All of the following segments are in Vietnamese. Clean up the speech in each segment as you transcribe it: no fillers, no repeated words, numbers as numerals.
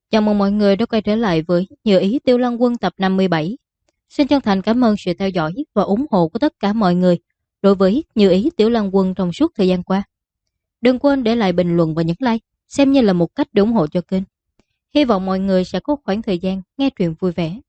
Chào mừng mọi người đã quay trở lại với Như Ý Tiêu Lăng Quân tập 57. Xin chân thành cảm ơn sự theo dõi và ủng hộ của tất cả mọi người đối với Như Ý Tiểu Lăng Quân trong suốt thời gian qua. Đừng quên để lại bình luận và nhấn like, xem như là một cách để ủng hộ cho kênh. Hy vọng mọi người sẽ có khoảng thời gian nghe truyện vui vẻ.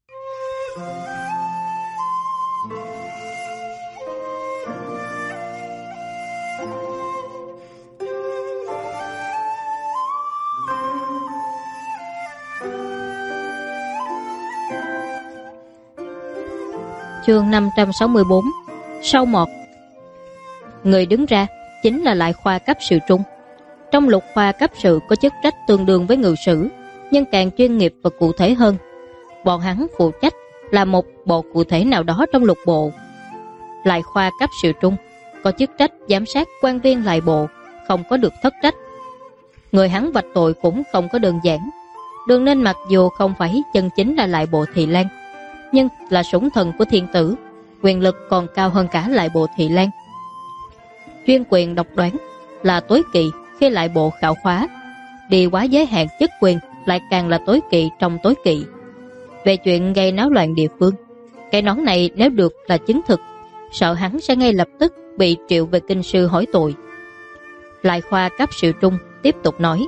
Chương 564. Sau một. Người đứng ra chính là lại khoa cấp sự trung. Trong lục khoa cấp sự có chức trách tương đương với ngự sử, nhưng càng chuyên nghiệp và cụ thể hơn. Bọn hắn phụ trách là một bộ cụ thể nào đó trong lục bộ. Lại khoa cấp sự trung có chức trách giám sát quan viên lại bộ, không có được thất trách. Người hắn vạch tội cũng không có đơn giản. Đường Ninh mặc dù không phải chân chính là lại bộ Thị Lan, nhưng là sủng thần của thiên tử, quyền lực còn cao hơn cả lại bộ Thị Lan. Chuyên quyền độc đoán là tối kỵ khi lại bộ khảo khóa, đi quá giới hạn chức quyền lại càng là tối kỵ trong tối kỵ. Về chuyện gây náo loạn địa phương, cái nón này nếu được là chứng thực, sợ hắn sẽ ngay lập tức bị triệu về kinh sư hỏi tội. Lại khoa cấp sự trung tiếp tục nói: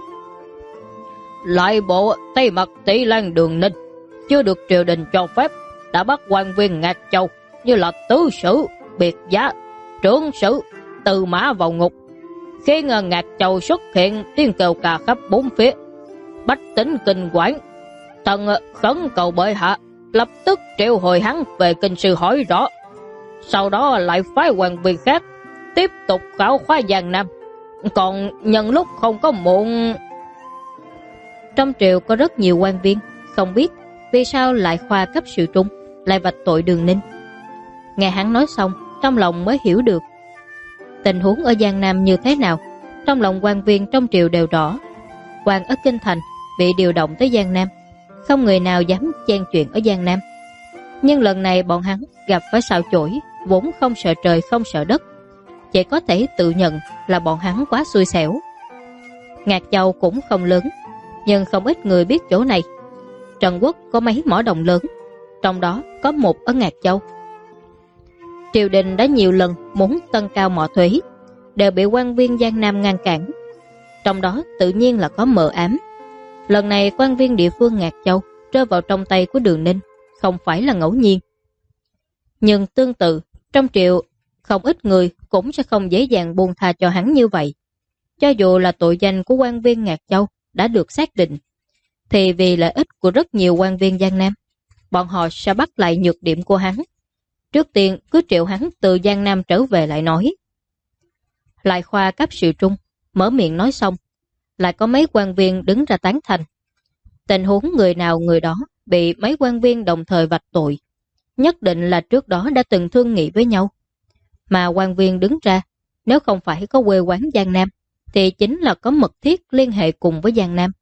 lại bộ Tây Mật Tỷ Lan Đường Ninh chưa được triều đình cho phép đã bắt quan viên Ngạc Châu như là tứ sử, biệt giá, trưởng sử, Tư Mã vào ngục. Khi Ngạc Châu xuất hiện, tiếng kêu ca khắp bốn phía, bách tính kinh quản. Thần khẩn cầu bệ hạ lập tức triệu hồi hắn về kinh sư hỏi rõ, sau đó lại phái quan viên khác tiếp tục khảo khóa Giang Nam. Còn nhân lúc không có muộn. Trong triều có rất nhiều quan viên, không biết vì sao lại khoa cấp sự trung lại vạch tội Đường Ninh. Nghe hắn nói xong, trong lòng mới hiểu được tình huống ở Giang Nam như thế nào. Trong lòng quan viên trong triều đều rõ, quan ở Kinh Thành bị điều động tới Giang Nam, không người nào dám chen chuyện ở Giang Nam. Nhưng lần này bọn hắn gặp phải sao chổi, vốn không sợ trời không sợ đất, chỉ có thể tự nhận là bọn hắn quá xui xẻo. Ngạc Châu cũng không lớn, nhưng không ít người biết chỗ này. Trần Quốc có mấy mỏ đồng lớn, trong đó có một ở Ngạc Châu. Triều đình đã nhiều lần muốn tăng cao mỏ thuế, đều bị quan viên Giang Nam ngăn cản. Trong đó tự nhiên là có mờ ám. Lần này quan viên địa phương Ngạc Châu rơi vào trong tay của Đường Ninh không phải là ngẫu nhiên. Nhưng tương tự, trong triều không ít người cũng sẽ không dễ dàng buông tha cho hắn như vậy. Cho dù là tội danh của quan viên Ngạc Châu đã được xác định, thì vì lợi ích của rất nhiều quan viên Giang Nam, bọn họ sẽ bắt lại nhược điểm của hắn. Trước tiên cứ triệu hắn từ Giang Nam trở về lại nói. Lại khoa cấp sự trung mở miệng nói xong, lại có mấy quan viên đứng ra tán thành. Tình huống người nào người đó bị mấy quan viên đồng thời vạch tội, nhất định là trước đó đã từng thương nghị với nhau. Mà quan viên đứng ra, nếu không phải có quê quán Giang Nam, thì chính là có mật thiết liên hệ cùng với Giang Nam.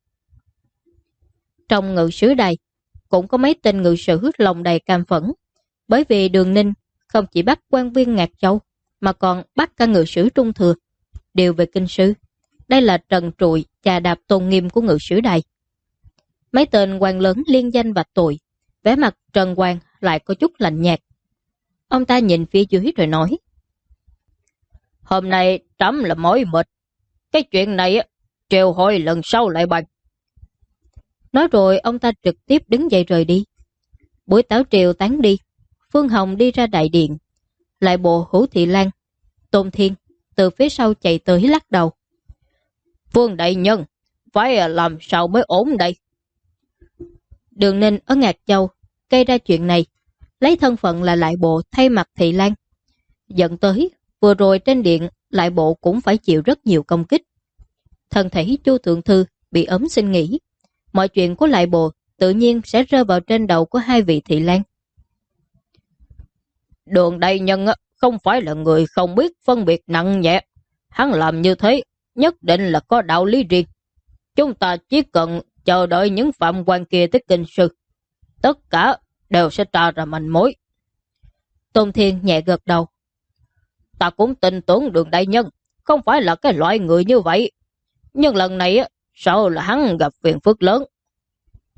Trong ngự sử đài cũng có mấy tên ngự sử lòng đầy cam phẫn, bởi vì Đường Ninh không chỉ bắt quan viên Ngạc Châu mà còn bắt cả ngự sử Trung Thừa điều về kinh sư. Đây là trần trụi chà đạp tôn nghiêm của ngự sử đài. Mấy tên quan lớn liên danh vạch tội, vẻ mặt Trần Quang lại có chút lạnh nhạt. Ông ta nhìn phía dưới rồi nói: hôm nay trẫm là mỏi mệt, cái chuyện này triều hội lần sau lại bàn. Nói rồi ông ta trực tiếp đứng dậy rời đi. Buổi tảo triều tán đi, Phương Hồng đi ra đại điện. Lại bộ Hữu Thị Lan, Tôn Thiên từ phía sau chạy tới lắc đầu. Phương đại nhân, phải làm sao mới ổn đây? Đường Ninh ở Ngạc Châu gây ra chuyện này, lấy thân phận là lại bộ thay mặt Thị Lan, dẫn tới vừa rồi trên điện lại bộ cũng phải chịu rất nhiều công kích. Thân thể Chu Thượng Thư bị ốm xin nghỉ, mọi chuyện của lại bộ tự nhiên sẽ rơi vào trên đầu của hai vị Thị Lan. Đường đại nhân không phải là người không biết phân biệt nặng nhẹ, hắn làm như thế nhất định là có đạo lý riêng. Chúng ta chỉ cần chờ đợi những phạm quan kia tới kinh sư, tất cả đều sẽ tra ra manh mối. Tôn Thiên nhẹ gật đầu. Ta cũng tin tưởng Đường đại nhân không phải là cái loại người như vậy, nhưng lần này sợ là hắn gặp phiền phức lớn.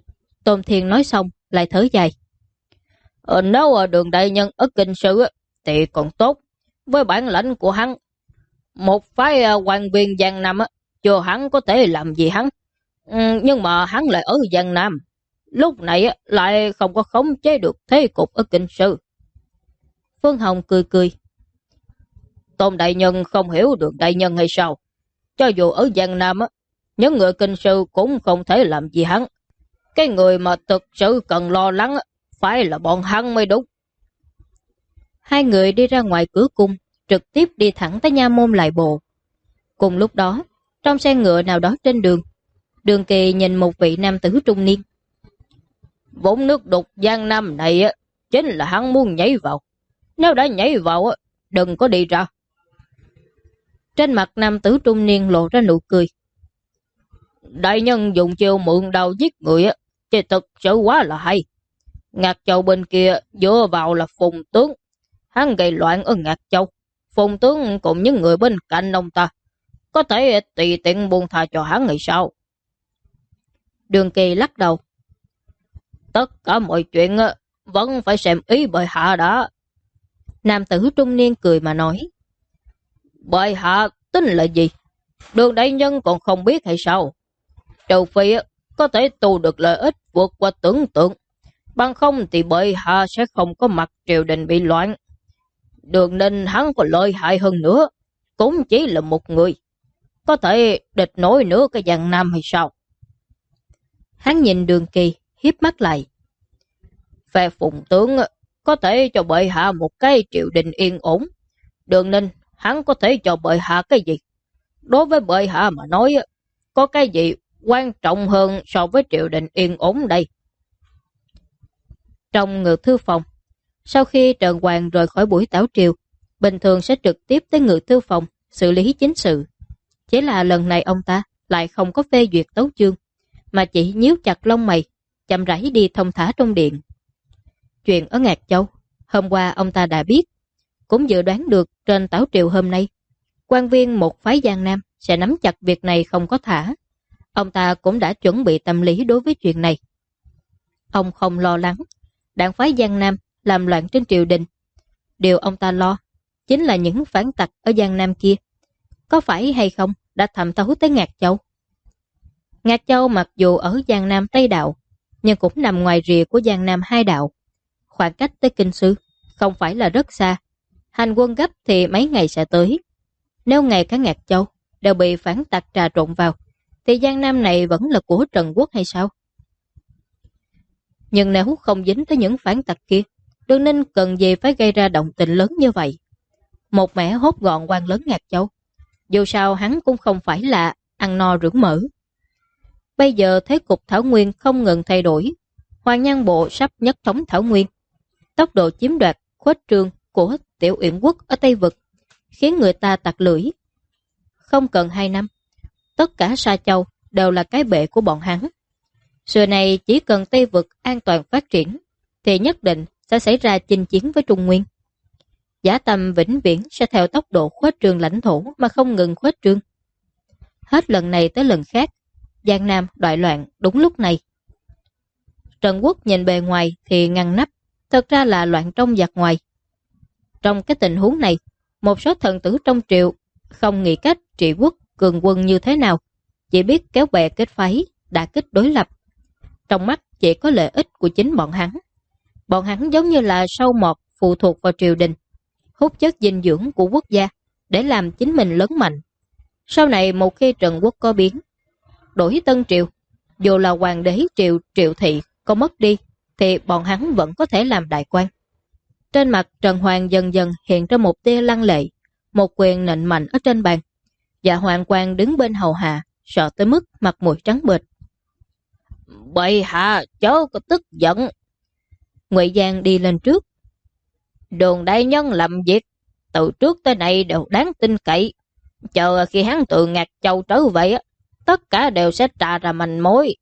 Tôn Thiên nói xong lại thở dài. Nếu Đường đại nhân ở kinh sư thì còn tốt. Với bản lãnh của hắn, một phái quan viên Giang Nam chưa hắn có thể làm gì hắn. Nhưng mà hắn lại ở Giang Nam, lúc này lại không có khống chế được thế cục ở kinh sư. Phương Hồng cười cười. Tôn đại nhân không hiểu Đường đại nhân hay sao? Cho dù ở Giang Nam những người kinh sư cũng không thể làm gì hắn. Cái người mà thực sự cần lo lắng phải là bọn hắn mới đúng. Hai người đi ra ngoài cửa cung, trực tiếp đi thẳng tới nha môn Lại Bộ. Cùng lúc đó, trong xe ngựa nào đó trên đường, Đường Kỳ nhìn một vị nam tử trung niên. Vũng nước đục Giang Nam này chính là hắn muốn nhảy vào. Nếu đã nhảy vào, đừng có đi ra. Trên mặt nam tử trung niên lộ ra nụ cười. Đại nhân dùng chiêu mượn đao giết người chứ thực sự quá là hay. Ngạc Châu bên kia dựa vào là Phùng tướng. Hắn gây loạn ở Ngạc Châu. Phùng tướng cùng những người bên cạnh ông ta có thể tùy tiện buông tha cho hắn hay sao? Đường Kỳ lắc đầu. Tất cả mọi chuyện vẫn phải xem ý bệ hạ đã. Nam tử trung niên cười mà nói. Bệ hạ tính là gì? Đường đại nhân còn không biết hay sao? Trừ phi có thể tu được lợi ích vượt qua tưởng tượng, bằng không thì bệ hạ sẽ không có mặt triều đình bị loạn. Đường Ninh hắn có lợi hại hơn nữa, cũng chỉ là một người, có thể địch nổi nữa cái Giang Nam hay sao? Hắn nhìn Đường Kỳ, hiếp mắt lại. Phe Phùng tướng có thể cho bệ hạ một cái triều đình yên ổn. Đường Ninh hắn có thể cho bệ hạ cái gì? Đối với bệ hạ mà nói, có cái gì quan trọng hơn so với triều đình yên ổn đây? Trong ngự thư phòng, sau khi Trần Hoàng rời khỏi buổi tảo triều, bình thường sẽ trực tiếp tới ngự thư phòng xử lý chính sự. Chỉ là lần này ông ta lại không có phê duyệt tấu chương, mà chỉ nhíu chặt lông mày, chậm rãi đi thông thả trong điện. Chuyện ở Ngạc Châu, hôm qua ông ta đã biết, cũng dự đoán được trên tảo triều hôm nay, quan viên một phái Giang Nam sẽ nắm chặt việc này không có thả. Ông ta cũng đã chuẩn bị tâm lý đối với chuyện này. Ông không lo lắng đảng phái Giang Nam làm loạn trên triều đình. Điều ông ta lo chính là những phản tặc ở Giang Nam kia có phải hay không đã thẩm thấu tới Ngạc Châu. Ngạc Châu mặc dù ở Giang Nam Tây Đạo, nhưng cũng nằm ngoài rìa của Giang Nam hai đạo. Khoảng cách tới Kinh Sư không phải là rất xa. Hành quân gấp thì mấy ngày sẽ tới. Nếu ngày cả Ngạc Châu đều bị phản tặc trà trộn vào, thì Giang Nam này vẫn là của Trần Quốc hay sao? Nhưng nếu không dính tới những phản tặc kia, Đường Ninh cần gì phải gây ra động tình lớn như vậy? Một mẻ hốt gọn quan lớn Ngạc Châu. Dù sao hắn cũng không phải là ăn no rưỡng mỡ. Bây giờ thế cục Thảo Nguyên không ngừng thay đổi. Hoàng Nhan Bộ sắp nhất thống Thảo Nguyên. Tốc độ chiếm đoạt, khuếch trương của Tiểu Uyển Quốc ở Tây Vực khiến người ta tặc lưỡi. Không cần 2 năm, tất cả Sa Châu đều là cái bệ của bọn hắn. Xưa này chỉ cần Tây Vực an toàn phát triển, thì nhất định sẽ xảy ra chinh chiến với Trung Nguyên. Giả Tâm vĩnh viễn sẽ theo tốc độ khuếch trương lãnh thổ mà không ngừng khuếch trương. Hết lần này tới lần khác, Giang Nam đại loạn đúng lúc này. Trần Quốc nhìn bề ngoài thì ngăn nắp, thật ra là loạn trong giặc ngoài. Trong cái tình huống này, một số thần tử trong triều không nghĩ cách trị quốc cường quân như thế nào, chỉ biết kéo bè kết phái, đả kích đối lập. Trong mắt chỉ có lợi ích của chính bọn hắn. Bọn hắn giống như là sâu mọt phụ thuộc vào triều đình, hút chất dinh dưỡng của quốc gia để làm chính mình lớn mạnh. Sau này một khi Trần Quốc có biến, đổi Tân Triều, dù là hoàng đế triều Triệu Thị có mất đi, thì bọn hắn vẫn có thể làm đại quan. Trên mặt Trần Hoàng dần dần hiện ra một tia lăng lệ, một quyền nện mạnh ở trên bàn. Dạ Hoàng Quang đứng bên hầu hạ, sợ tới mức mặt mũi trắng bệch. Bệ hạ chớ có tức giận. Ngụy Giang đi lên trước. Đường đại nhân làm việc từ trước tới nay đều đáng tin cậy. Chờ khi hắn từ Ngạc Châu trở về, tất cả đều sẽ tra ra manh mối.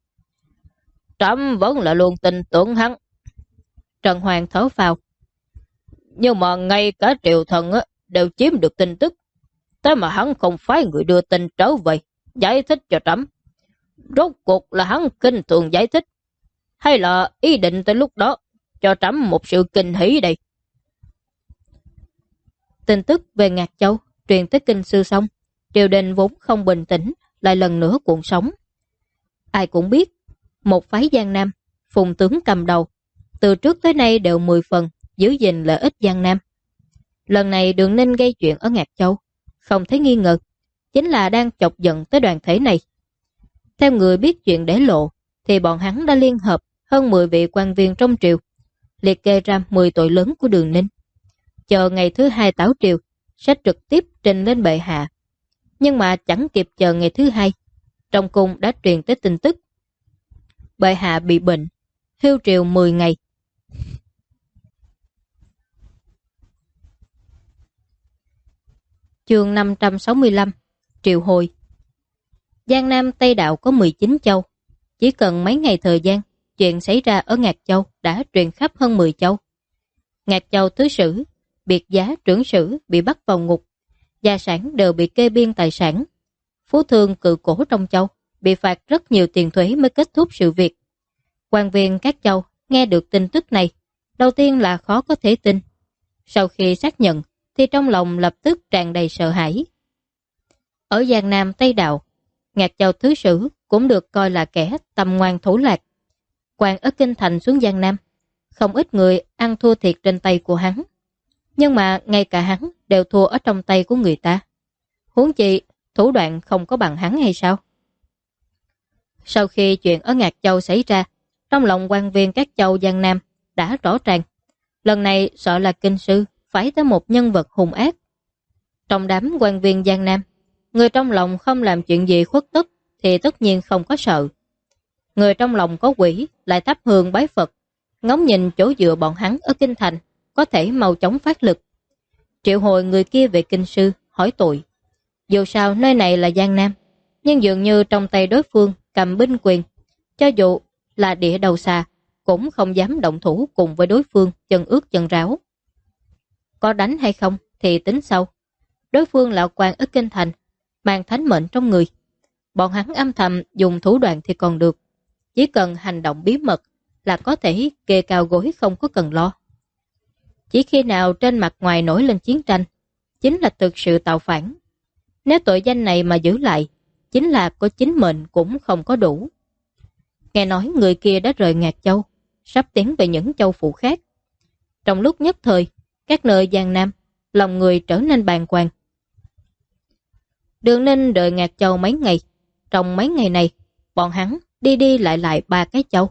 Trẫm vẫn là luôn tin tưởng hắn. Trần Hoàng thở phào. Nhưng mà ngay cả triều thần đều chiếm được tin tức, thế mà hắn không phải người đưa tin trở về giải thích cho trẫm. Rốt cuộc là hắn kinh thường giải thích, hay là ý định tới lúc đó cho trẫm một sự kinh hỉ đây? Tin tức về Ngạc Châu truyền tới Kinh Sư xong, triều đình vốn không bình tĩnh lại lần nữa cuộn sóng. Ai cũng biết, một phái Giang Nam, Phùng tướng cầm đầu, từ trước tới nay đều 10 phần giữ gìn lợi ích Giang Nam. Lần này Đường Ninh gây chuyện ở Ngạc Châu, không thấy nghi ngờ, chính là đang chọc giận tới đoàn thể này. Theo người biết chuyện để lộ, thì bọn hắn đã liên hợp hơn 10 vị quan viên trong triều, liệt kê ra 10 tội lớn của Đường Ninh. Chờ ngày thứ 2 tảo triều, sẽ trực tiếp trình lên bệ hạ. Nhưng mà chẳng kịp chờ ngày thứ 2, trong cung đã truyền tới tin tức. Bệ hạ bị bệnh, hưu triều 10 ngày. Chương 565, Triệu hồi. Giang Nam Tây Đạo có 19 châu. Chỉ cần mấy ngày thời gian, chuyện xảy ra ở Ngạc Châu đã truyền khắp hơn 10 châu. Ngạc Châu thứ sử, biệt giá trưởng sử bị bắt vào ngục, gia sản đều bị kê biên tài sản. Phú thương cự cổ trong châu bị phạt rất nhiều tiền thuế mới kết thúc sự việc. Quan viên các châu nghe được tin tức này, đầu tiên là khó có thể tin. Sau khi xác nhận, thì trong lòng lập tức tràn đầy sợ hãi. Ở Giang Nam Tây Đạo, Ngạc Châu thứ sử cũng được coi là kẻ tầm ngoan thủ lạc. Quan ở Kinh Thành xuống Giang Nam, không ít người ăn thua thiệt trên tay của hắn. Nhưng mà ngay cả hắn đều thua ở trong tay của người ta. Huống chi, thủ đoạn không có bằng hắn hay sao? Sau khi chuyện ở Ngạc Châu xảy ra, trong lòng quan viên các châu Giang Nam đã rõ ràng. Lần này sợ là kinh sư phải tới một nhân vật hung ác. Trong đám quan viên Giang Nam, người trong lòng không làm chuyện gì khuất tất thì tất nhiên không có sợ. Người trong lòng có quỷ lại thắp hương bái Phật, ngóng nhìn chỗ dựa bọn hắn ở Kinh Thành có thể mau chóng phát lực. Triệu hồi người kia về kinh sư hỏi tội. Dù sao nơi này là Giang Nam, nhưng dường như trong tay đối phương cầm binh quyền, cho dù là địa đầu xa cũng không dám động thủ cùng với đối phương chân ướt chân ráo. Có đánh hay không thì tính sau. Đối phương là quan ở Kinh Thành, mang thánh mệnh trong người. Bọn hắn âm thầm dùng thủ đoạn thì còn được, chỉ cần hành động bí mật là có thể kê cao gối không có cần lo. Chỉ khi nào trên mặt ngoài nổi lên chiến tranh, chính là thực sự tạo phản. Nếu tội danh này mà giữ lại, chính là có chính mệnh cũng không có đủ. Nghe nói người kia đã rời Ngạc Châu, sắp tiến về những châu phụ khác. Trong lúc nhất thời, các nơi Giang Nam, lòng người trở nên bàng hoàng. Đường Ninh đợi Ngạc Châu mấy ngày. Trong mấy ngày này, bọn hắn đi đi lại lại 3 cái châu.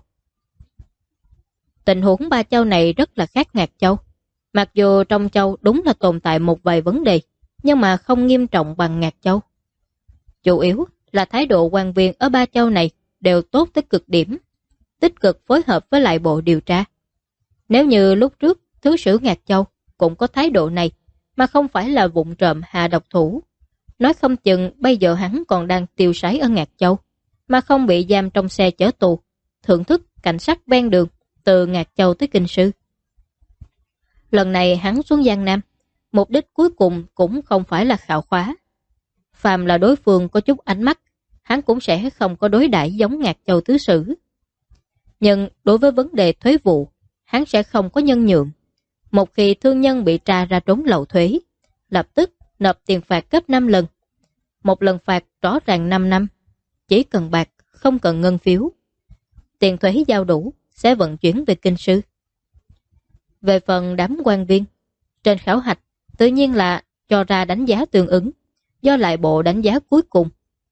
Tình huống 3 châu này rất là khác Ngạc Châu. Mặc dù trong châu đúng là tồn tại một vài vấn đề, nhưng mà không nghiêm trọng bằng Ngạc Châu. Chủ yếu là thái độ quan viên ở 3 châu này đều tốt tới cực điểm, tích cực phối hợp với lại bộ điều tra. Nếu như lúc trước thứ sử Ngạc Châu cũng có thái độ này, mà không phải là vụng trộm hạ độc thủ, nói không chừng bây giờ hắn còn đang tiêu sái ở Ngạc Châu, mà không bị giam trong xe chở tù, thưởng thức cảnh sát ven đường từ Ngạc Châu tới Kinh Sư. Lần này hắn xuống Giang Nam, mục đích cuối cùng cũng không phải là khảo khóa. Phàm là đối phương có chút ánh mắt, hắn cũng sẽ không có đối đãi giống Ngạc Châu tứ sử. Nhưng đối với vấn đề thuế vụ, hắn sẽ không có nhân nhượng. Một khi thương nhân bị tra ra trốn lậu thuế, lập tức nộp tiền phạt gấp 5 lần. Một lần phạt rõ ràng 5 năm, chỉ cần bạc, không cần ngân phiếu. Tiền thuế giao đủ sẽ vận chuyển về Kinh Sư. Về phần đám quan viên, trên khảo hạch tự nhiên là cho ra đánh giá tương ứng, do lại bộ đánh giá cuối cùng.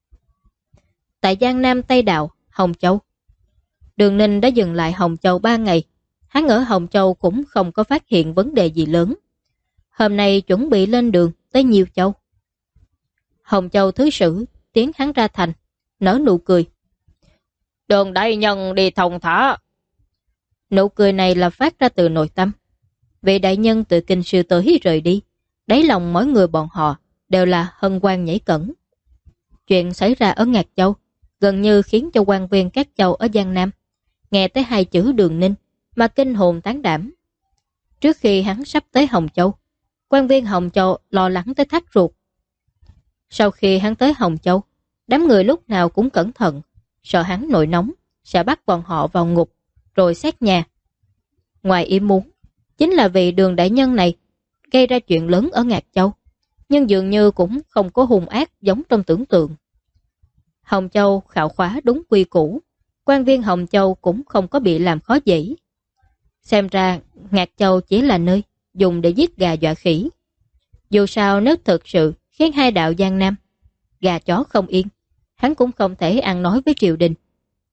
Tại Giang Nam Tây Đạo, Hồng Châu, Đường Ninh đã dừng lại Hồng Châu 3 ngày. Hắn ở Hồng Châu cũng không có phát hiện vấn đề gì lớn. Hôm nay chuẩn bị lên đường tới Nhiêu Châu. Hồng Châu thứ sử tiến hắn ra thành, nở nụ cười. Đường đại nhân đi thong thả. Nụ cười này là phát ra từ nội tâm. Vị đại nhân từ Kinh Sư tới rời đi, đáy lòng mỗi người bọn họ đều là hân hoan nhảy cẫng. Chuyện xảy ra ở Ngạc Châu gần như khiến cho quan viên các châu ở Giang Nam nghe tới 2 chữ Đường Ninh mà kinh hồn tán đảm. Trước khi hắn sắp tới Hồng Châu, quan viên Hồng Châu lo lắng tới thắt ruột. Sau khi hắn tới Hồng Châu, đám người lúc nào cũng cẩn thận, sợ hắn nổi nóng sẽ bắt bọn họ vào ngục, rồi xét nhà. Ngoài ý muốn, chính là vì Đường đại nhân này gây ra chuyện lớn ở Ngạc Châu, nhưng dường như cũng không có hung ác giống trong tưởng tượng. Hồng Châu khảo khóa đúng quy củ, quan viên Hồng Châu cũng không có bị làm khó dễ. Xem ra Ngạc Châu chỉ là nơi dùng để giết gà dọa khỉ. Dù sao nếu thực sự khiến hai đạo Giang Nam gà chó không yên, hắn cũng không thể ăn nói với triều đình.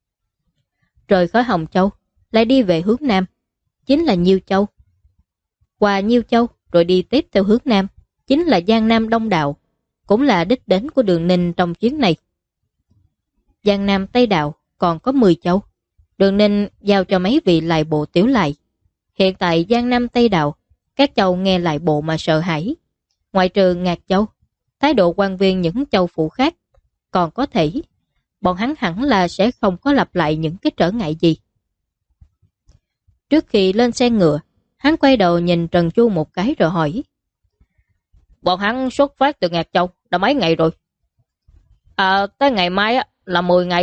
Rời khỏi Hồng Châu, lại đi về hướng Nam, chính là Nhiêu Châu. Qua Nhiêu Châu rồi đi tiếp theo hướng Nam, chính là Giang Nam Đông Đạo, cũng là đích đến của Đường Ninh trong chuyến này. Giang Nam Tây Đạo còn có 10 châu, Đường Ninh giao cho mấy vị lại bộ tiểu lại. Hiện tại Giang Nam Tây Đạo, các châu nghe lại bộ mà sợ hãi. Ngoại trừ Ngạc Châu, thái độ quan viên những châu phủ khác còn có thể, bọn hắn hẳn là sẽ không có lặp lại những cái trở ngại gì. Trước khi lên xe ngựa, hắn quay đầu nhìn Trần Chu một cái rồi hỏi: Bọn hắn xuất phát từ Ngạc Châu đã mấy ngày rồi? Tới ngày mai là 10 ngày.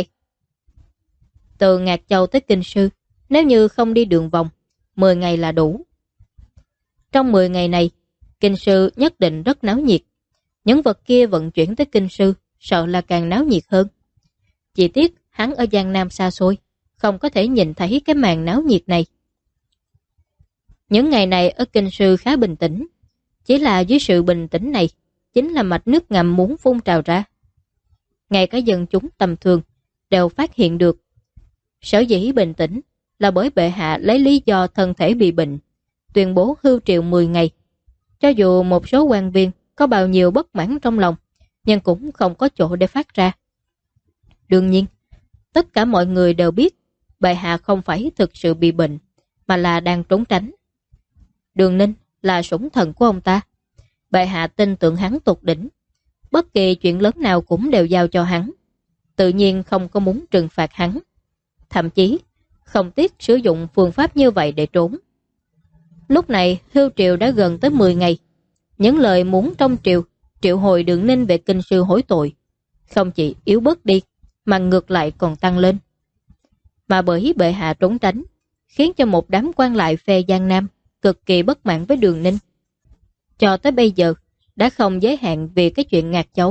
Từ Ngạc Châu tới Kinh Sư, nếu như không đi đường vòng, 10 ngày là đủ. Trong 10 ngày này, Kinh Sư nhất định rất náo nhiệt. Những vật kia vận chuyển tới Kinh Sư sợ là càng náo nhiệt hơn. Chỉ tiếc hắn ở Giang Nam xa xôi, không có thể nhìn thấy cái màn náo nhiệt này. Những ngày này ở Kinh Sư khá bình tĩnh. Chỉ là dưới sự bình tĩnh này, chính là mạch nước ngầm muốn phun trào ra. Ngay cả dân chúng tầm thường đều phát hiện được. Sở dĩ bình tĩnh là bởi bệ hạ lấy lý do thân thể bị bệnh, tuyên bố hưu triệu 10 ngày. Cho dù một số quan viên có bao nhiêu bất mãn trong lòng, nhưng cũng không có chỗ để phát ra. Đương nhiên, tất cả mọi người đều biết bệ hạ không phải thực sự bị bệnh, mà là đang trốn tránh. Đường Ninh là sủng thần của ông ta. Bệ hạ tin tưởng hắn tột đỉnh. Bất kỳ chuyện lớn nào cũng đều giao cho hắn. Tự nhiên không có muốn trừng phạt hắn. Thậm chí không tiếc sử dụng phương pháp như vậy để trốn. Lúc này hưu triều đã gần tới 10 ngày. Những lời muốn trong triều triệu hồi Đường Ninh về Kinh Sư hối tội không chỉ yếu bớt đi, mà ngược lại còn tăng lên. Mà bởi bệ hạ trốn tránh, khiến cho một đám quan lại phe Giang Nam cực kỳ bất mãn với Đường Ninh. Cho tới bây giờ đã không giới hạn vì cái chuyện Ngạc Châu.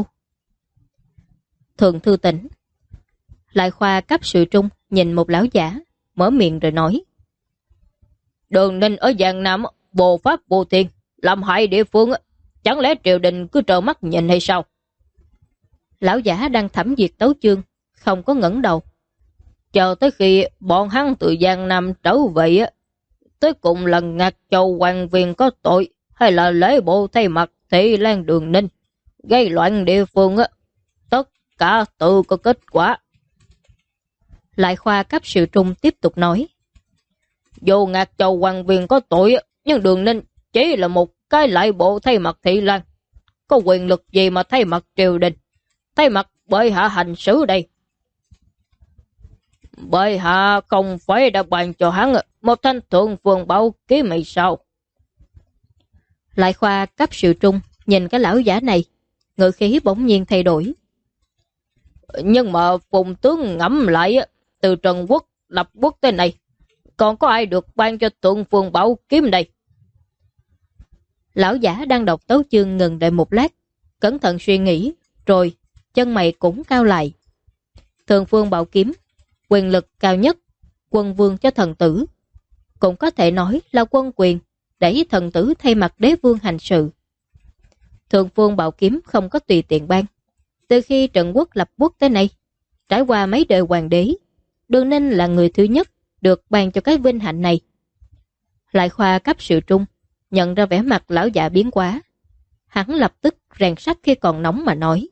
Thượng thư tỉnh, lại khoa cấp sự trung nhìn một lão giả, mở miệng rồi nói: Đường Ninh ở Giang Nam bồ pháp vô thiên, làm hại địa phương, chẳng lẽ triều đình cứ trợn mắt nhìn hay sao? Lão giả đang thẩm duyệt tấu chương, không có ngẩng đầu. Chờ tới khi bọn hắn từ Giang Nam trở về, tới cùng là Ngạc Châu quan viên có tội, hay là lễ bộ thay mặt Thị Lan Đường Ninh gây loạn địa phương, tất cả tự có kết quả. Lại khoa cấp sự trung tiếp tục nói: Dù Ngạc Châu quan viên có tội, nhưng Đường Ninh chỉ là một cái lại bộ thay mặt Thị Lan, có quyền lực gì mà thay mặt triều đình, thay mặt bệ hạ hành xử đây? Bệ hạ không phải đã ban cho hắn một thanh thượng phương bảo kiếm hay sao? Lại khoa cấp sự trung nhìn cái lão giả này, ngữ khí bỗng nhiên thay đổi. Nhưng mà Phùng tướng ngẫm lại, từ Trần Quốc lập quốc tới này, còn có ai được ban cho thượng phương bảo kiếm đây? Lão giả đang đọc tấu chương ngừng đợi một lát, cẩn thận suy nghĩ, rồi chân mày cũng cao lại. Thượng phương bảo kiếm, quyền lực cao nhất, quân vương cho thần tử. Cũng có thể nói là quân quyền, để thần tử thay mặt đế vương hành sự. Thượng phương bảo kiếm không có tùy tiện ban. Từ khi Trần Quốc lập quốc tới nay, trải qua mấy đời hoàng đế, Đường Ninh là người thứ nhất được ban cho cái vinh hạnh này. Lại khoa cấp sự trung nhận ra vẻ mặt lão già biến quá. Hắn lập tức rèn sắt khi còn nóng mà nói: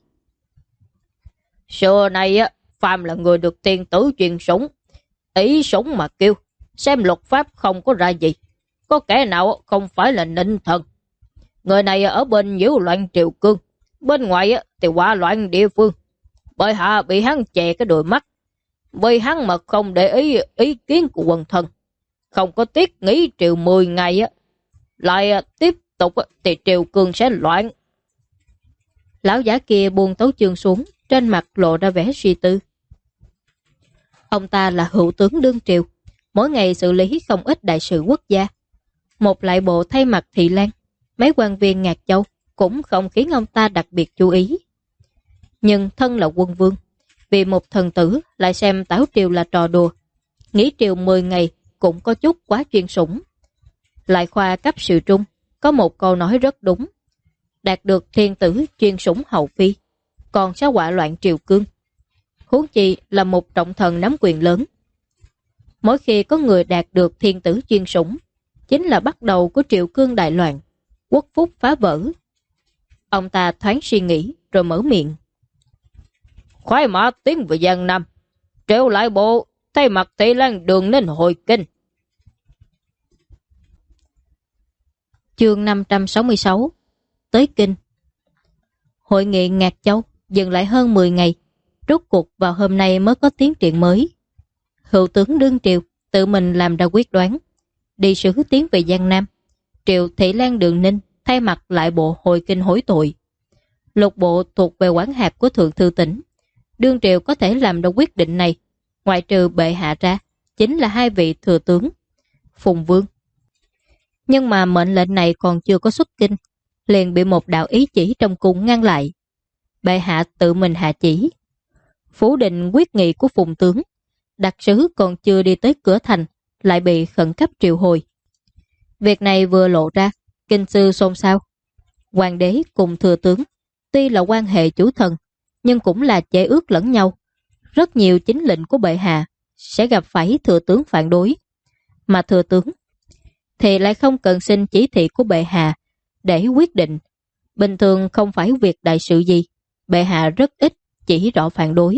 Xưa nay phàm là người được thiên tử truyền sủng, ý sủng mà kêu, xem luật pháp không có ra gì, có kẻ nào không phải là nịnh thần. Người này ở bên nhiễu loạn triều cương, bên ngoài thì quả loạn địa phương. Bệ hạ bị hắn chè cái đôi mắt, vì hắn mà không để ý kiến của quần thần, không có tiếc nghĩ triều 10 ngày lại tiếp tục thì triều cương sẽ loạn. Lão giả kia buông tấu chương xuống, trên mặt lộ ra vẻ suy tư. Ông ta là hữu tướng đương triều, mỗi ngày xử lý không ít đại sự quốc gia. Một lại bộ thay mặt Thị Lan, mấy quan viên Ngạc Châu cũng không khiến ông ta đặc biệt chú ý. Nhưng thân là quân vương, vì một thần tử lại xem táo triều là trò đùa, nghỉ triều 10 ngày cũng có chút quá chuyên sủng. Lại khoa cấp sự trung, có một câu nói rất đúng: đạt được thiên tử chuyên sủng hậu phi, còn sẽ họa loạn triều cương. Huống chi là một trọng thần nắm quyền lớn. Mỗi khi có người đạt được thiên tử chuyên sủng, chính là bắt đầu của triều cương đại loạn, quốc phúc phá vỡ. Ông ta thoáng suy nghĩ rồi mở miệng: khoái mã tiến về Giang Nam, Triệu lại bộ thay mặt Thị Lan đường nên hồi kinh. Chương 566 tới kinh. Hội nghị Ngạc Châu dừng lại hơn 10 ngày, rốt cuộc vào hôm nay mới có tiến triển mới. Hữu tướng đương triều tự mình làm ra quyết đoán, đi sứ tiến về Giang Nam, Triệu Thị Lan Đường Ninh thay mặt lại bộ hồi kinh hối tội. Lục bộ thuộc về quản hạt của Thượng Thư tỉnh, đương triều có thể làm ra quyết định này, ngoại trừ bệ hạ ra, chính là hai vị thừa tướng, Phùng Vương. Nhưng mà mệnh lệnh này còn chưa có xuất kinh, liền bị một đạo ý chỉ trong cung ngăn lại. Bệ hạ tự mình hạ chỉ, phủ định quyết nghị của Phùng tướng, đặc sứ còn chưa đi tới cửa thành, lại bị khẩn cấp triệu hồi. Việc này vừa lộ ra, kinh sư xôn xao. Hoàng đế cùng thừa tướng, tuy là quan hệ chủ thần, nhưng cũng là chế ước lẫn nhau. Rất nhiều chính lệnh của bệ hạ sẽ gặp phải thừa tướng phản đối. Mà thừa tướng thì lại không cần xin chỉ thị của bệ hạ để quyết định. Bình thường không phải việc đại sự gì, bệ hạ rất ít chỉ rõ phản đối.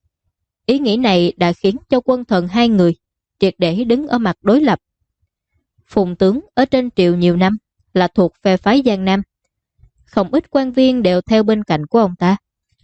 Ý nghĩ này đã khiến cho quân thần hai người triệt để đứng ở mặt đối lập. Phùng tướng ở trên triều nhiều năm là thuộc phe phái Giang Nam, không ít quan viên đều theo bên cạnh của ông ta.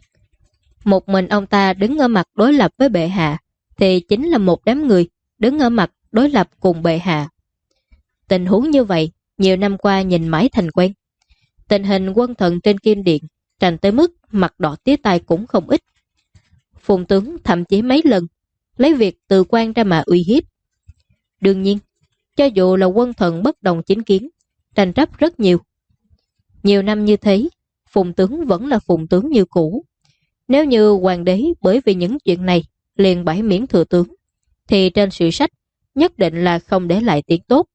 Một mình ông ta đứng ở mặt đối lập với bệ hạ thì chính là một đám người đứng ở mặt đối lập cùng bệ hạ. Tình huống như vậy nhiều năm qua nhìn mãi thành quen. Tình hình quân thần trên Kim Điện tranh tới mức mặt đỏ tía tai cũng không ít. Phùng tướng thậm chí mấy lần lấy việc từ quan ra mà uy hiếp. Đương nhiên, cho dù là quân thần bất đồng chính kiến, tranh chấp rất nhiều. Nhiều năm như thế, Phùng tướng vẫn là Phùng tướng như cũ. Nếu như hoàng đế bởi vì những chuyện này liền bãi miễn thừa tướng, thì trên sử sách nhất định là không để lại tiếng tốt.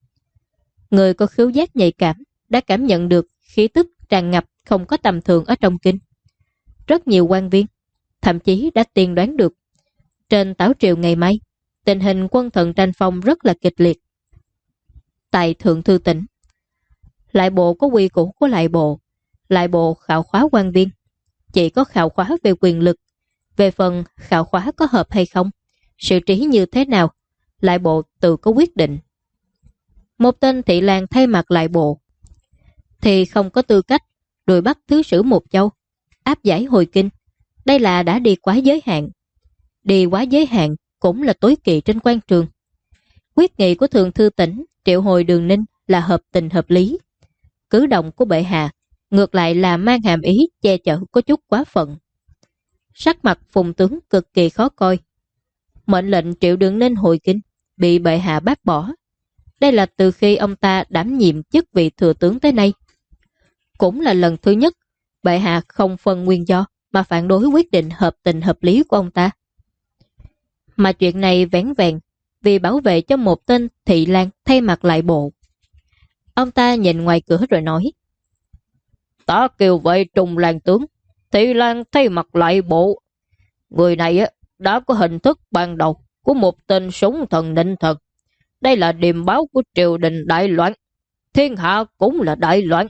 Người có khứu giác nhạy cảm đã cảm nhận được khí tức tràn ngập không có tầm thường ở trong kinh. Rất nhiều quan viên thậm chí đã tiên đoán được trên tảo triều ngày mai tình hình quân thần tranh phong rất là kịch liệt. Tại Thượng Thư tỉnh, lại bộ có quy củ của lại bộ khảo khóa quan viên, chỉ có khảo khóa về quyền lực. Về phần khảo khóa có hợp hay không, xử trí như thế nào, lại bộ tự có quyết định. Một tên Thị Lan thay mặt lại bộ thì không có tư cách đuổi bắt thứ sử một châu, áp giải hồi kinh. Đây là đã đi quá giới hạn. Đi quá giới hạn cũng là tối kỵ trên quan trường. Quyết nghị của Thượng Thư tỉnh triệu hồi Đường Ninh là hợp tình hợp lý. Cử động của bệ hạ ngược lại là mang hàm ý che chở có chút quá phận. Sắc mặt Phùng tướng cực kỳ khó coi. Mệnh lệnh triệu Đường Ninh hồi kinh bị bệ hạ bác bỏ. Đây là từ khi ông ta đảm nhiệm chức vị thừa tướng tới nay. Cũng là lần thứ nhất bệ hạ không phân nguyên do mà phản đối quyết định hợp tình hợp lý của ông ta. Mà chuyện này vẻn vẹn vì bảo vệ cho một tên Thị Lan thay mặt lại bộ. Ông ta nhìn ngoài cửa rồi nói: "Ta kêu vậy Trung Lan tướng, Thị Lan thay mặt lại bộ. Người này đã có hình thức ban đầu của một tên súng thần ninh thần. Đây là điềm báo của triều đình đại loạn. Thiên hạ cũng là đại loạn."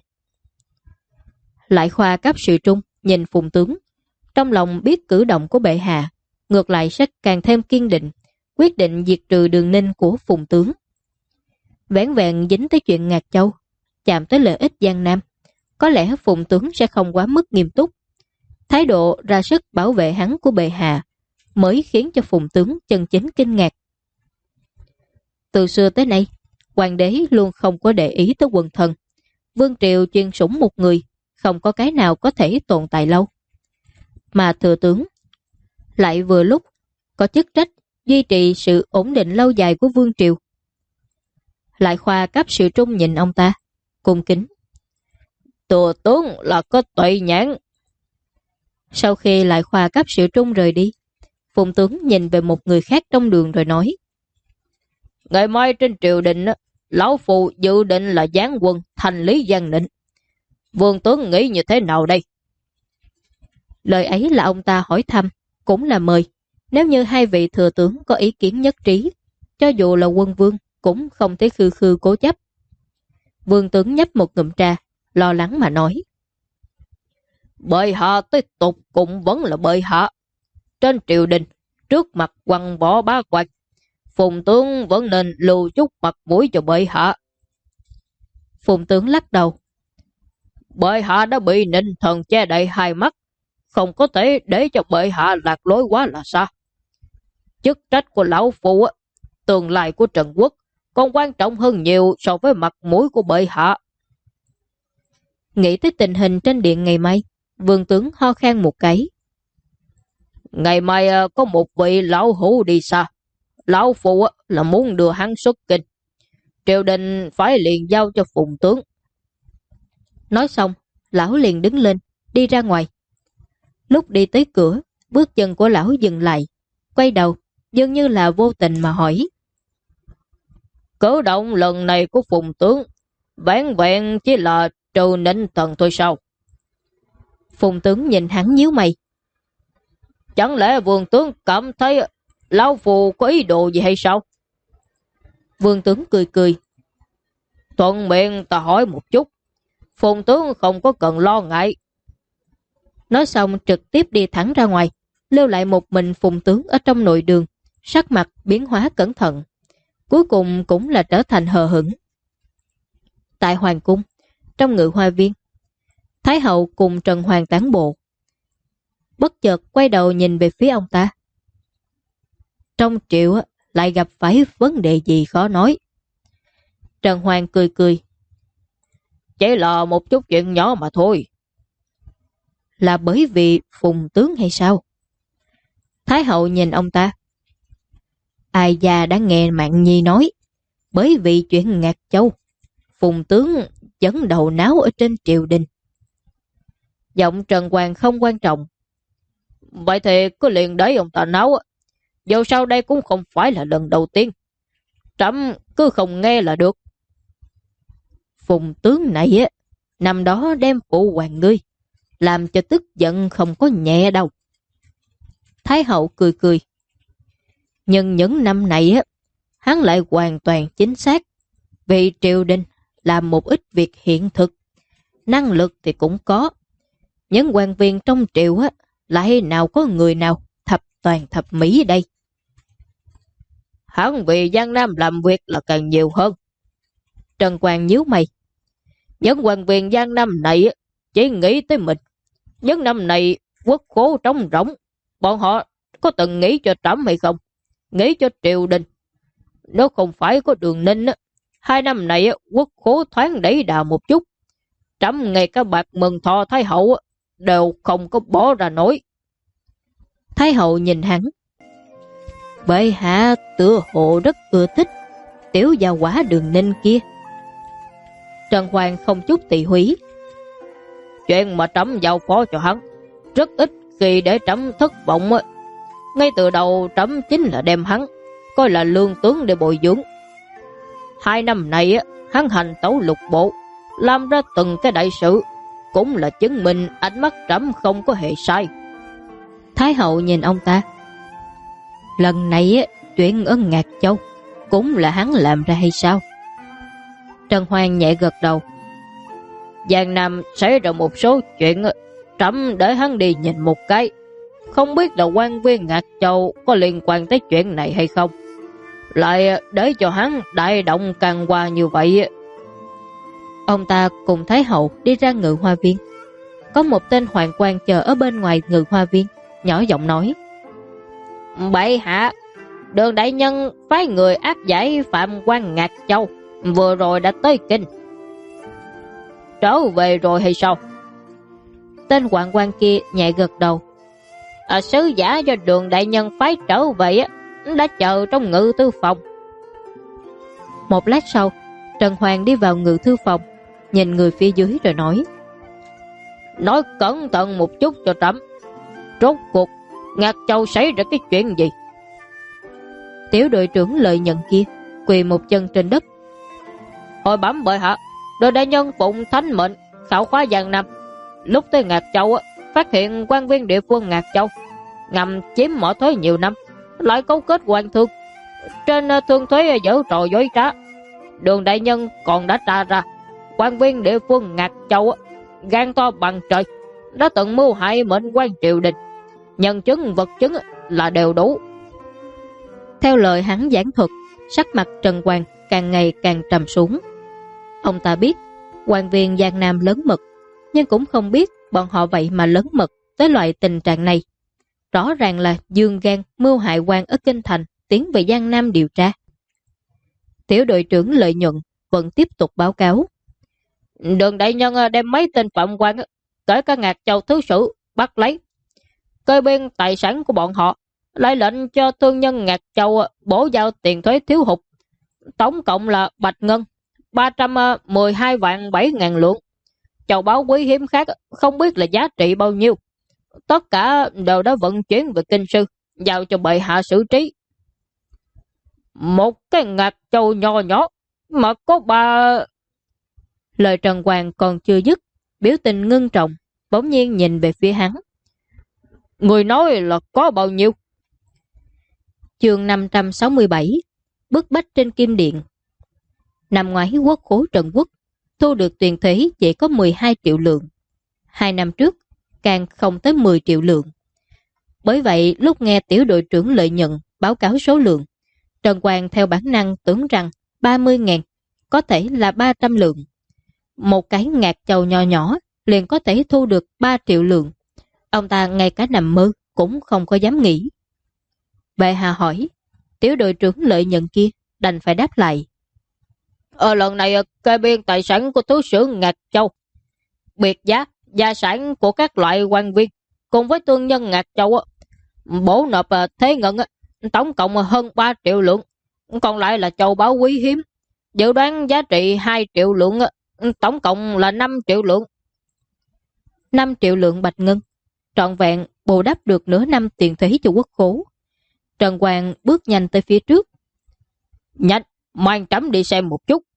Lại khoa cấp sự trung nhìn Phùng tướng, trong lòng biết cử động của bệ hạ, ngược lại sẽ càng thêm kiên định, quyết định diệt trừ Đường Ninh của Phùng tướng. Vẻn vẹn dính tới chuyện Ngạc Châu, chạm tới lợi ích Giang Nam, có lẽ Phùng tướng sẽ không quá mức nghiêm túc. Thái độ ra sức bảo vệ hắn của bệ hạ mới khiến cho Phùng tướng chân chính kinh ngạc. Từ xưa tới nay, hoàng đế luôn không có để ý tới quần thần. Vương triều chuyên sủng một người, không có cái nào có thể tồn tại lâu. Mà thừa tướng lại vừa lúc có chức trách duy trì sự ổn định lâu dài của vương triều. Lại Khoa cấp sự trung nhìn ông ta, cung kính. Thừa tướng là có tuệ nhãn. Sau khi Lại Khoa cấp sự trung rời đi, Phùng tướng nhìn về một người khác trong đường rồi nói. Ngày mai trên triều đình, lão phu dự định là giáng quân thành Lý Giang Định. Vương tướng nghĩ như thế nào đây? Lời ấy là ông ta hỏi thăm, cũng là mời. Nếu như hai vị thừa tướng có ý kiến nhất trí, cho dù là quân vương cũng không thể khư khư cố chấp. Vương tướng nhấp một ngụm trà, lo lắng mà nói. Bệ hạ tiếp tục cũng vẫn là bệ hạ. Trên triều đình, trước mặt quăng bỏ bá quan, Phùng tướng vẫn nên lưu chút mặt mũi cho bệ hạ. Phùng tướng lắc đầu. Bệ hạ đã bị Ninh Thần che đậy hai mắt, không có thể để cho bệ hạ lạc lối quá là sao? Chức trách của lão phu, tương lai của Trần Quốc còn quan trọng hơn nhiều so với mặt mũi của bệ hạ. Nghĩ tới tình hình trên điện ngày mai, Vương tướng ho khan một cái. Ngày mai có một vị lão hữu đi xa. Lão phu là muốn đưa hắn xuất kinh. Triều đình phải liền giao cho Phùng tướng. Nói xong, lão liền đứng lên, đi ra ngoài. Lúc đi tới cửa, bước chân của lão dừng lại, quay đầu, dường như là vô tình mà hỏi. Cử động lần này của Phùng tướng, vẹn vẹn chỉ là trừ Ninh Thần thôi sao? Phùng tướng nhìn hắn nhíu mày. Chẳng lẽ vương tướng cảm thấy lão phu có ý đồ gì hay sao? Vương tướng cười cười. Thuận miệng ta hỏi một chút, Phùng tướng không có cần lo ngại. Nói xong trực tiếp đi thẳng ra ngoài, lưu lại một mình Phùng tướng ở trong nội đường, sắc mặt biến hóa cẩn thận. Cuối cùng cũng là trở thành hờ hững. Tại Hoàng cung, trong Ngự Hoa Viên, Thái hậu cùng Trần Hoàng tán bộ. Bất chợt quay đầu nhìn về phía ông ta. Trong triệu lại gặp phải vấn đề gì khó nói. Trần Hoàng cười cười. Chỉ là một chút chuyện nhỏ mà thôi. Là bởi vì Phùng tướng hay sao? Thái hậu nhìn ông ta. Ai già đã nghe Mạn Nhi nói, bởi vì chuyện Ngạc Châu, Phùng tướng chấn đầu náo ở trên triều đình. Giọng Trần Hoàng không quan trọng. Vậy thì cứ liền đấy ông ta náo. Dù sao đây cũng không phải là lần đầu tiên. Trẫm cứ không nghe là được. Phùng tướng này năm đó đem phụ hoàng ngươi, làm cho tức giận không có nhẹ đâu. Thái hậu cười cười. Nhưng những năm này hắn lại hoàn toàn chính xác. Vì triều đình làm một ít việc hiện thực, năng lực thì cũng có. Những quan viên trong triều lại nào có người nào thập toàn thập mỹ đây. Hắn vì Giang Nam làm việc là càng nhiều hơn. Trần Quang nhíu mày. Những quan viên Giang Nam này chỉ nghĩ tới mình. Những năm này quốc khố trống rỗng, bọn họ có từng nghĩ cho trẫm hay không? Nghĩ cho triều đình. Nếu không phải có Đường Ninh, 2 năm này quốc khố thoáng đẩy đà một chút. Trẫm ngay cả bạc mừng thọ Thái hậu đều không có bỏ ra nổi. Thái hậu nhìn hắn. Bệ hạ tựa hồ rất ưa thích tiểu gia quả Đường Ninh kia. Trần Hoàng không chút tị húy. Chuyện mà trẫm giao phó cho hắn rất ít khi để trẫm thất vọng. Ngay từ đầu trẫm chính là đem hắn coi là lương tướng để bồi dưỡng. 2 năm này hắn hành tấu lục bộ, làm ra từng cái đại sự, cũng là chứng minh ánh mắt trẫm không có hề sai. Thái hậu nhìn ông ta. Lần này chuyện ở Ngạc Châu cũng là hắn làm ra hay sao? Trần Hoàng nhẹ gật đầu. Giang Nam xảy ra một số chuyện, trẫm để hắn đi nhìn một cái. Không biết là quan viên Ngạc Châu có liên quan tới chuyện này hay không, lại để cho hắn đại động càng qua như vậy. Ông ta cùng Thái hậu đi ra Ngự Hoa Viên. Có một tên hoàng quan chờ ở bên ngoài Ngự Hoa Viên, nhỏ giọng nói. Bệ hạ, Đường đại nhân phái người áp giải phạm quan Ngạc Châu vừa rồi đã tới kinh. Trở về rồi hay sao? Tên hoàng quan kia nhẹ gật đầu. Sứ giả do Đường đại nhân phái trở về đã chờ trong ngự thư phòng. Một lát sau, Trần Hoàng đi vào ngự thư phòng, nhìn người phía dưới rồi nói: Nói cẩn thận một chút cho trẫm, rốt cuộc Ngạc Châu xảy ra cái chuyện gì? Tiểu đội trưởng Lợi Nhận kia quỳ một chân trên đất. Hồi bẩm bệ hạ, đội đại nhân phụng thánh mệnh khảo khóa Giang Nam, lúc tới Ngạc Châu phát hiện quan viên địa phương Ngạc Châu ngầm chiếm mỏ thuế nhiều năm, lại cấu kết quan thương, trên thương thuế giở trò dối trá. Đường đại nhân còn đã tra ra quan viên địa phương Ngạc Châu gan to bằng trời, đã từng mưu hại mệnh quan triều đình, nhân chứng vật chứng là đều đủ. Theo lời hắn giảng thuật, sắc mặt Trần Hoàng càng ngày càng trầm xuống. Ông ta biết quan viên Giang Nam lớn mật, nhưng cũng không biết bọn họ vậy mà lớn mật tới loại tình trạng này. Rõ ràng là dương gan mưu hại quan ở Kinh Thành tiến về Giang Nam điều tra. Tiểu đội trưởng Lợi Nhuận vẫn tiếp tục báo cáo. Đường đại nhân đem mấy tên phạm quan kể cả Ngạc Châu thứ sử bắt lấy, kê biên tài sản của bọn họ, lại lệnh cho thương nhân Ngạc Châu bổ giao tiền thuế thiếu hụt, tổng cộng là bạch ngân 312 vạn 7 ngàn lượng, châu báu quý hiếm khác không biết là giá trị bao nhiêu. Tất cả đều đã vận chuyển về kinh sư, giao cho bệ hạ xử trí. Một cái Ngạc Châu nho nhỏ mà có 3... Lời Trần Hoàng còn chưa dứt, biểu tình ngưng trọng, bỗng nhiên nhìn về phía hắn. Người nói là có bao nhiêu? Chương 567, bức bách trên kim điện. Năm ngoái quốc khố Trần Quốc thu được tiền thuế chỉ có 12 triệu lượng. 2 năm trước càng không tới 10 triệu lượng. Bởi vậy lúc nghe tiểu đội trưởng Lợi Nhận báo cáo số lượng, Trần Hoàng theo bản năng tưởng rằng 30.000 có thể là 300 lượng. Một cái Ngạc Châu nho nhỏ liền có thể thu được 3 triệu lượng. Ông ta ngay cả nằm mơ cũng không có dám nghĩ. Bệ hạ hỏi, tiểu đội trưởng Lợi Nhận kia đành phải đáp lại. Lần này kê biên tài sản của thứ sử Ngạc Châu, biệt giá gia sản của các loại quan viên cùng với thương nhân Ngạc Châu bổ nộp thế ngân tổng cộng hơn 3 triệu lượng, còn lại là châu báu quý hiếm, dự đoán giá trị 2 triệu lượng, tổng cộng là 5 triệu lượng. 5 triệu lượng bạch ngân, trọn vẹn bù đắp được nửa năm tiền thuế cho quốc khố. Trần Hoàng bước nhanh tới phía trước. Nhanh, mang trẫm đi xem một chút.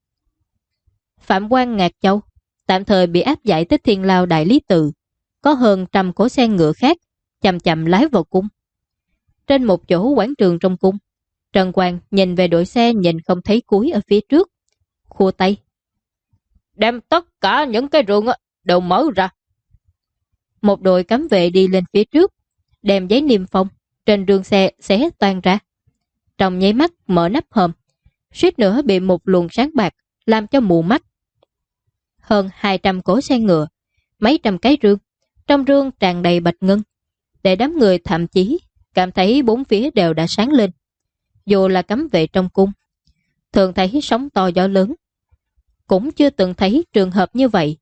Phạm quan Ngạc Châu tạm thời bị áp giải tới Thiên Lao Đại Lý Tự, có hơn 100 cỗ xe ngựa khác chậm chậm lái vào cung. Trên một chỗ quảng trường trong cung, Trần Hoàng nhìn về đội xe nhìn không thấy cuối ở phía trước, khua tay. Đem tất cả những cái rương đều mở ra. Một đội cấm vệ đi lên phía trước, đem giấy niêm phong trên rương xe xé toang ra. Trong nháy mắt mở nắp hòm, suýt nữa bị một luồng sáng bạc làm cho mù mắt. Hơn 200 cỗ xe ngựa, mấy trăm cái rương, trong rương tràn đầy bạch ngân, để đám người thậm chí cảm thấy bốn phía đều đã sáng lên. Dù là cấm vệ trong cung, thường thấy sóng to gió lớn, cũng chưa từng thấy trường hợp như vậy.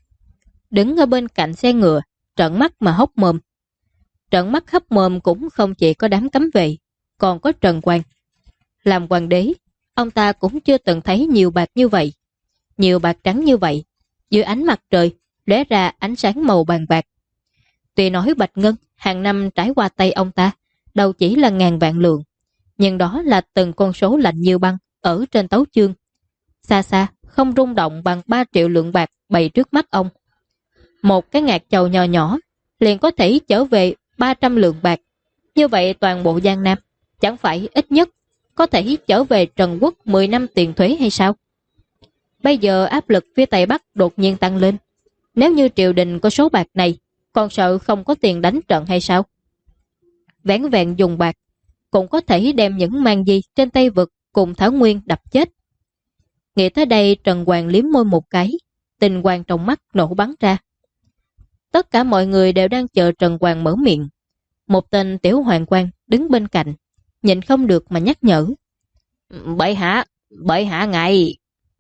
Đứng ở bên cạnh xe ngựa, trợn mắt mà hốc mồm. Trợn mắt hốc mồm cũng không chỉ có đám cấm vệ, còn có Trần Hoàng. Làm hoàng đế, ông ta cũng chưa từng thấy nhiều bạc như vậy. Nhiều bạc trắng như vậy, dưới ánh mặt trời, lóe ra ánh sáng màu vàng bạc. Tuy nói bạch ngân hàng năm trải qua tay ông ta, đâu chỉ là ngàn vạn lượng, nhưng đó là từng con số lạnh như băng ở trên tấu chương. Xa xa, không rung động bằng 3 triệu lượng bạc bày trước mắt ông. Một cái Ngạc Châu nhỏ nhỏ liền có thể trở về 300 lượng bạc. Như vậy toàn bộ Giang Nam chẳng phải ít nhất có thể trở về Trần Quốc 10 năm tiền thuế hay sao? Bây giờ áp lực phía Tây Bắc đột nhiên tăng lên. Nếu như triều đình có số bạc này, còn sợ không có tiền đánh trận hay sao? Vẻn vẹn dùng bạc cũng có thể đem những mang di trên Tây Vực cùng Thảo Nguyên đập chết. Nghĩ tới đây, Trần Hoàng liếm môi một cái, tình quang trong mắt nổ bắn ra. Tất cả mọi người đều đang chờ Trần Hoàng mở miệng. Một tên tiểu hoàng quan đứng bên cạnh, nhịn không được mà nhắc nhở. Bệ hạ ngài.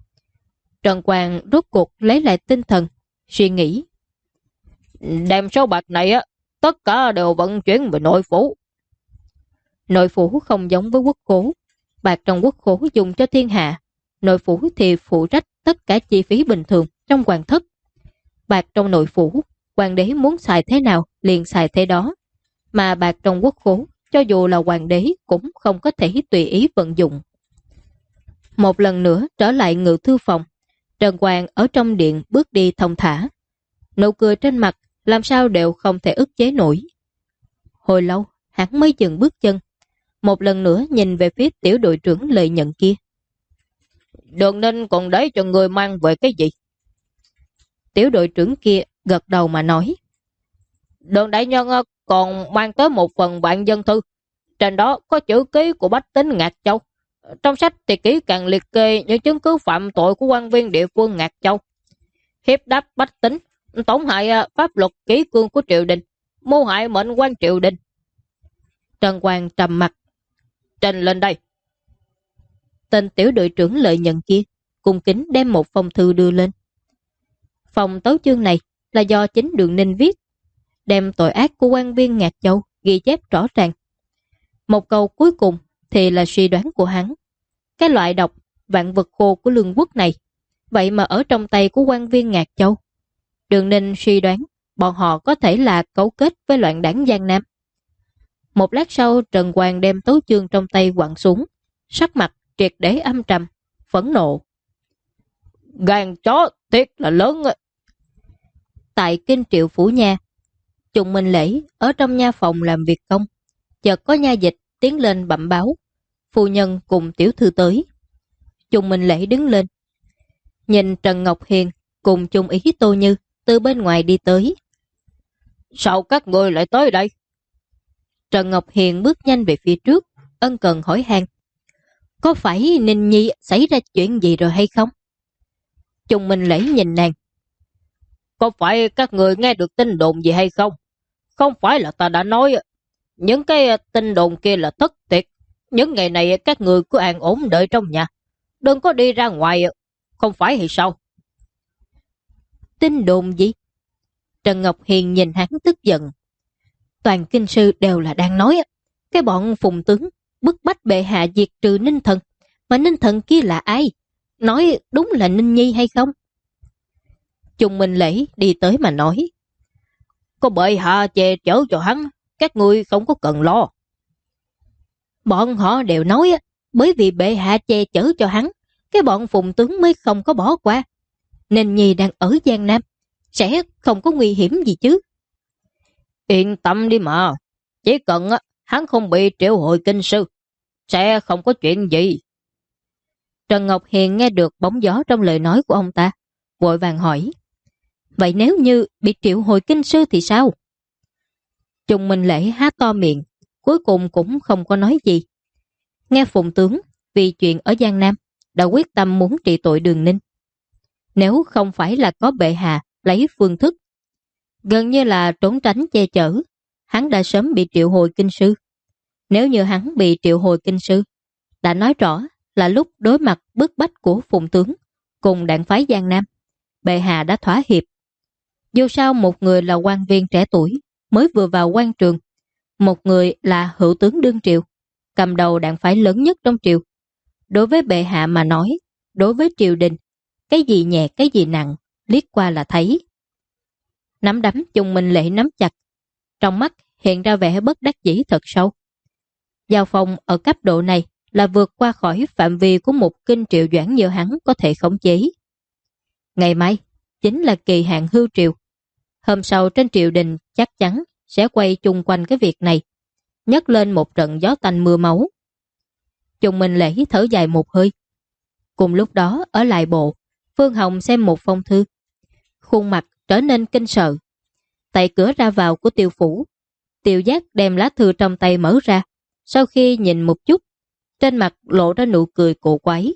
Trần Hoàng rốt cuộc lấy lại tinh thần, suy nghĩ. Đem số bạc này tất cả đều vận chuyển về nội phủ. Nội phủ không giống với quốc khố. Bạc trong quốc khố dùng cho thiên hạ, nội phủ thì phụ trách tất cả chi phí bình thường trong hoàng thất. Bạc trong nội phủ, hoàng đế muốn xài thế nào liền xài thế đó, mà bạc trong quốc khố, cho dù là hoàng đế cũng không có thể tùy ý vận dụng. Một lần nữa trở lại ngự thư phòng, Trần Quang ở trong điện bước đi thông thả. Nụ cười trên mặt làm sao đều không thể ức chế nổi. Hồi lâu, hắn mới dừng bước chân, một lần nữa nhìn về phía tiểu đội trưởng Lợi Nhận kia. Đường Ninh còn đấy cho người mang về cái gì? Tiểu đội trưởng kia gật đầu mà nói. Đường đại nhân còn mang tới một phần vạn dân thư. Trên đó có chữ ký của bách tính Ngạc Châu. Trong sách thì kỹ càng liệt kê những chứng cứ phạm tội của quan viên địa phương Ngạc Châu. Hiếp đáp bách tính, tổn hại pháp luật kỷ cương của triều đình, mưu hại mệnh quan triều đình. Trần Quang trầm mặt. Trình lên đây. Tên tiểu đội trưởng Lợi Nhận kia cung kính đem một phong thư đưa lên. Phòng tấu chương này là do chính Đường Ninh viết, đem tội ác của quan viên Ngạc Châu ghi chép rõ ràng. Một câu cuối cùng thì là suy đoán của hắn. Cái loại độc vạn vật khô của lương quốc này, vậy mà ở trong tay của quan viên Ngạc Châu. Đường Ninh suy đoán bọn họ có thể là cấu kết với loạn đảng Giang Nam. Một lát sau, Trần Quang đem tấu chương trong tay quẳng xuống, sắc mặt triệt để âm trầm, phẫn nộ. Gan chó tiếc là lớn. Tại Kinh Triệu Phủ Nha, Trùng Minh Lễ ở trong nha phòng làm việc công, chợt có nha dịch tiến lên bẩm báo, phu nhân cùng tiểu thư tới. Trùng Minh Lễ đứng lên, nhìn Trần Ngọc Hiền cùng Chung Ý Tô Như từ bên ngoài đi tới. Sao các người lại tới đây? Trần Ngọc Hiền bước nhanh về phía trước, ân cần hỏi han. Có phải Ninh Nhi xảy ra chuyện gì rồi hay không? Chung Minh Lễ nhìn nàng. Có phải các người nghe được tin đồn gì hay không? Không phải là ta đã nói, những cái tin đồn kia là thất thiệt. Những ngày này các người cứ an ổn đợi trong nhà, đừng có đi ra ngoài, không phải thì sao? Tin đồn gì? Trần Ngọc Hiền nhìn hắn tức giận. Toàn kinh sư đều là đang nói cái bọn phùng tướng bức bách bệ hạ diệt trừ Ninh Thần, mà Ninh Thần kia là ai? Nói đúng là Ninh Nhi hay không? Chung Minh Lễ đi tới mà nói. Có bệ hạ che chở cho hắn, các ngươi không có cần lo. Bọn họ đều nói bởi vì bệ hạ che chở cho hắn, cái bọn phùng tướng mới không có bỏ qua. Ninh Nhi đang ở Giang Nam, sẽ không có nguy hiểm gì chứ. Yên tâm đi mà, chỉ cần hắn không bị triệu hồi kinh sư, sẽ không có chuyện gì. Trần Ngọc Hiền nghe được bóng gió trong lời nói của ông ta, vội vàng hỏi. Vậy nếu như bị triệu hồi kinh sư thì sao? Chung Minh Lễ há to miệng, cuối cùng cũng không có nói gì. Nghe phùng tướng vì chuyện ở Giang Nam đã quyết tâm muốn trị tội Đường Ninh. Nếu không phải là có bệ hạ lấy phương thức gần như là trốn tránh che chở, hắn đã sớm bị triệu hồi kinh sư. Nếu như hắn bị triệu hồi kinh sư, đã nói rõ là lúc đối mặt bức bách của phùng tướng cùng đảng phái Giang Nam, bệ hạ đã thỏa hiệp. Dù sao một người là quan viên trẻ tuổi mới vừa vào quan trường, một người là hữu tướng đương triều, cầm đầu đảng phái lớn nhất trong triều. Đối với bệ hạ mà nói, đối với triều đình, cái gì nhẹ cái gì nặng, liếc qua là thấy. Nắm đấm Chung Minh Lễ nắm chặt, trong mắt hiện ra vẻ bất đắc dĩ thật sâu. Giao phong ở cấp độ này là vượt qua khỏi phạm vi của một kinh triệu doãn như hắn có thể khống chế. Ngày mai chính là kỳ hạn hưu triều. Hôm sau trên triều đình chắc chắn sẽ quay chung quanh cái việc này, nhấc lên một trận gió tanh mưa máu. Chung Minh Lễ thở dài một hơi. Cùng lúc đó ở lại bộ, Phương Hồng xem một phong thư, khuôn mặt trở nên kinh sợ. Tại cửa ra vào của Tiêu phủ, Tiêu Giác đem lá thư trong tay mở ra, sau khi nhìn một chút, trên mặt lộ ra nụ cười cổ quái.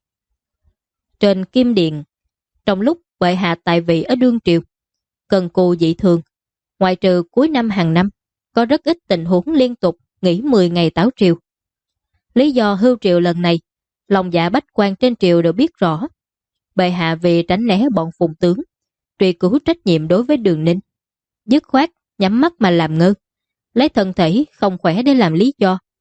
Trên Kim Điện, trong lúc bệ hạ tại vị ở đương triều, cần cù dị thường, ngoại trừ cuối năm hàng năm, có rất ít tình huống liên tục nghỉ 10 ngày tảo triều. Lý do hưu triều lần này, lòng dạ bách quan trên triều đều biết rõ. Bệ hạ vì tránh né bọn phùng tướng, truy cứu trách nhiệm đối với Đường Ninh, dứt khoát nhắm mắt mà làm ngơ, lấy thân thể không khỏe để làm lý do,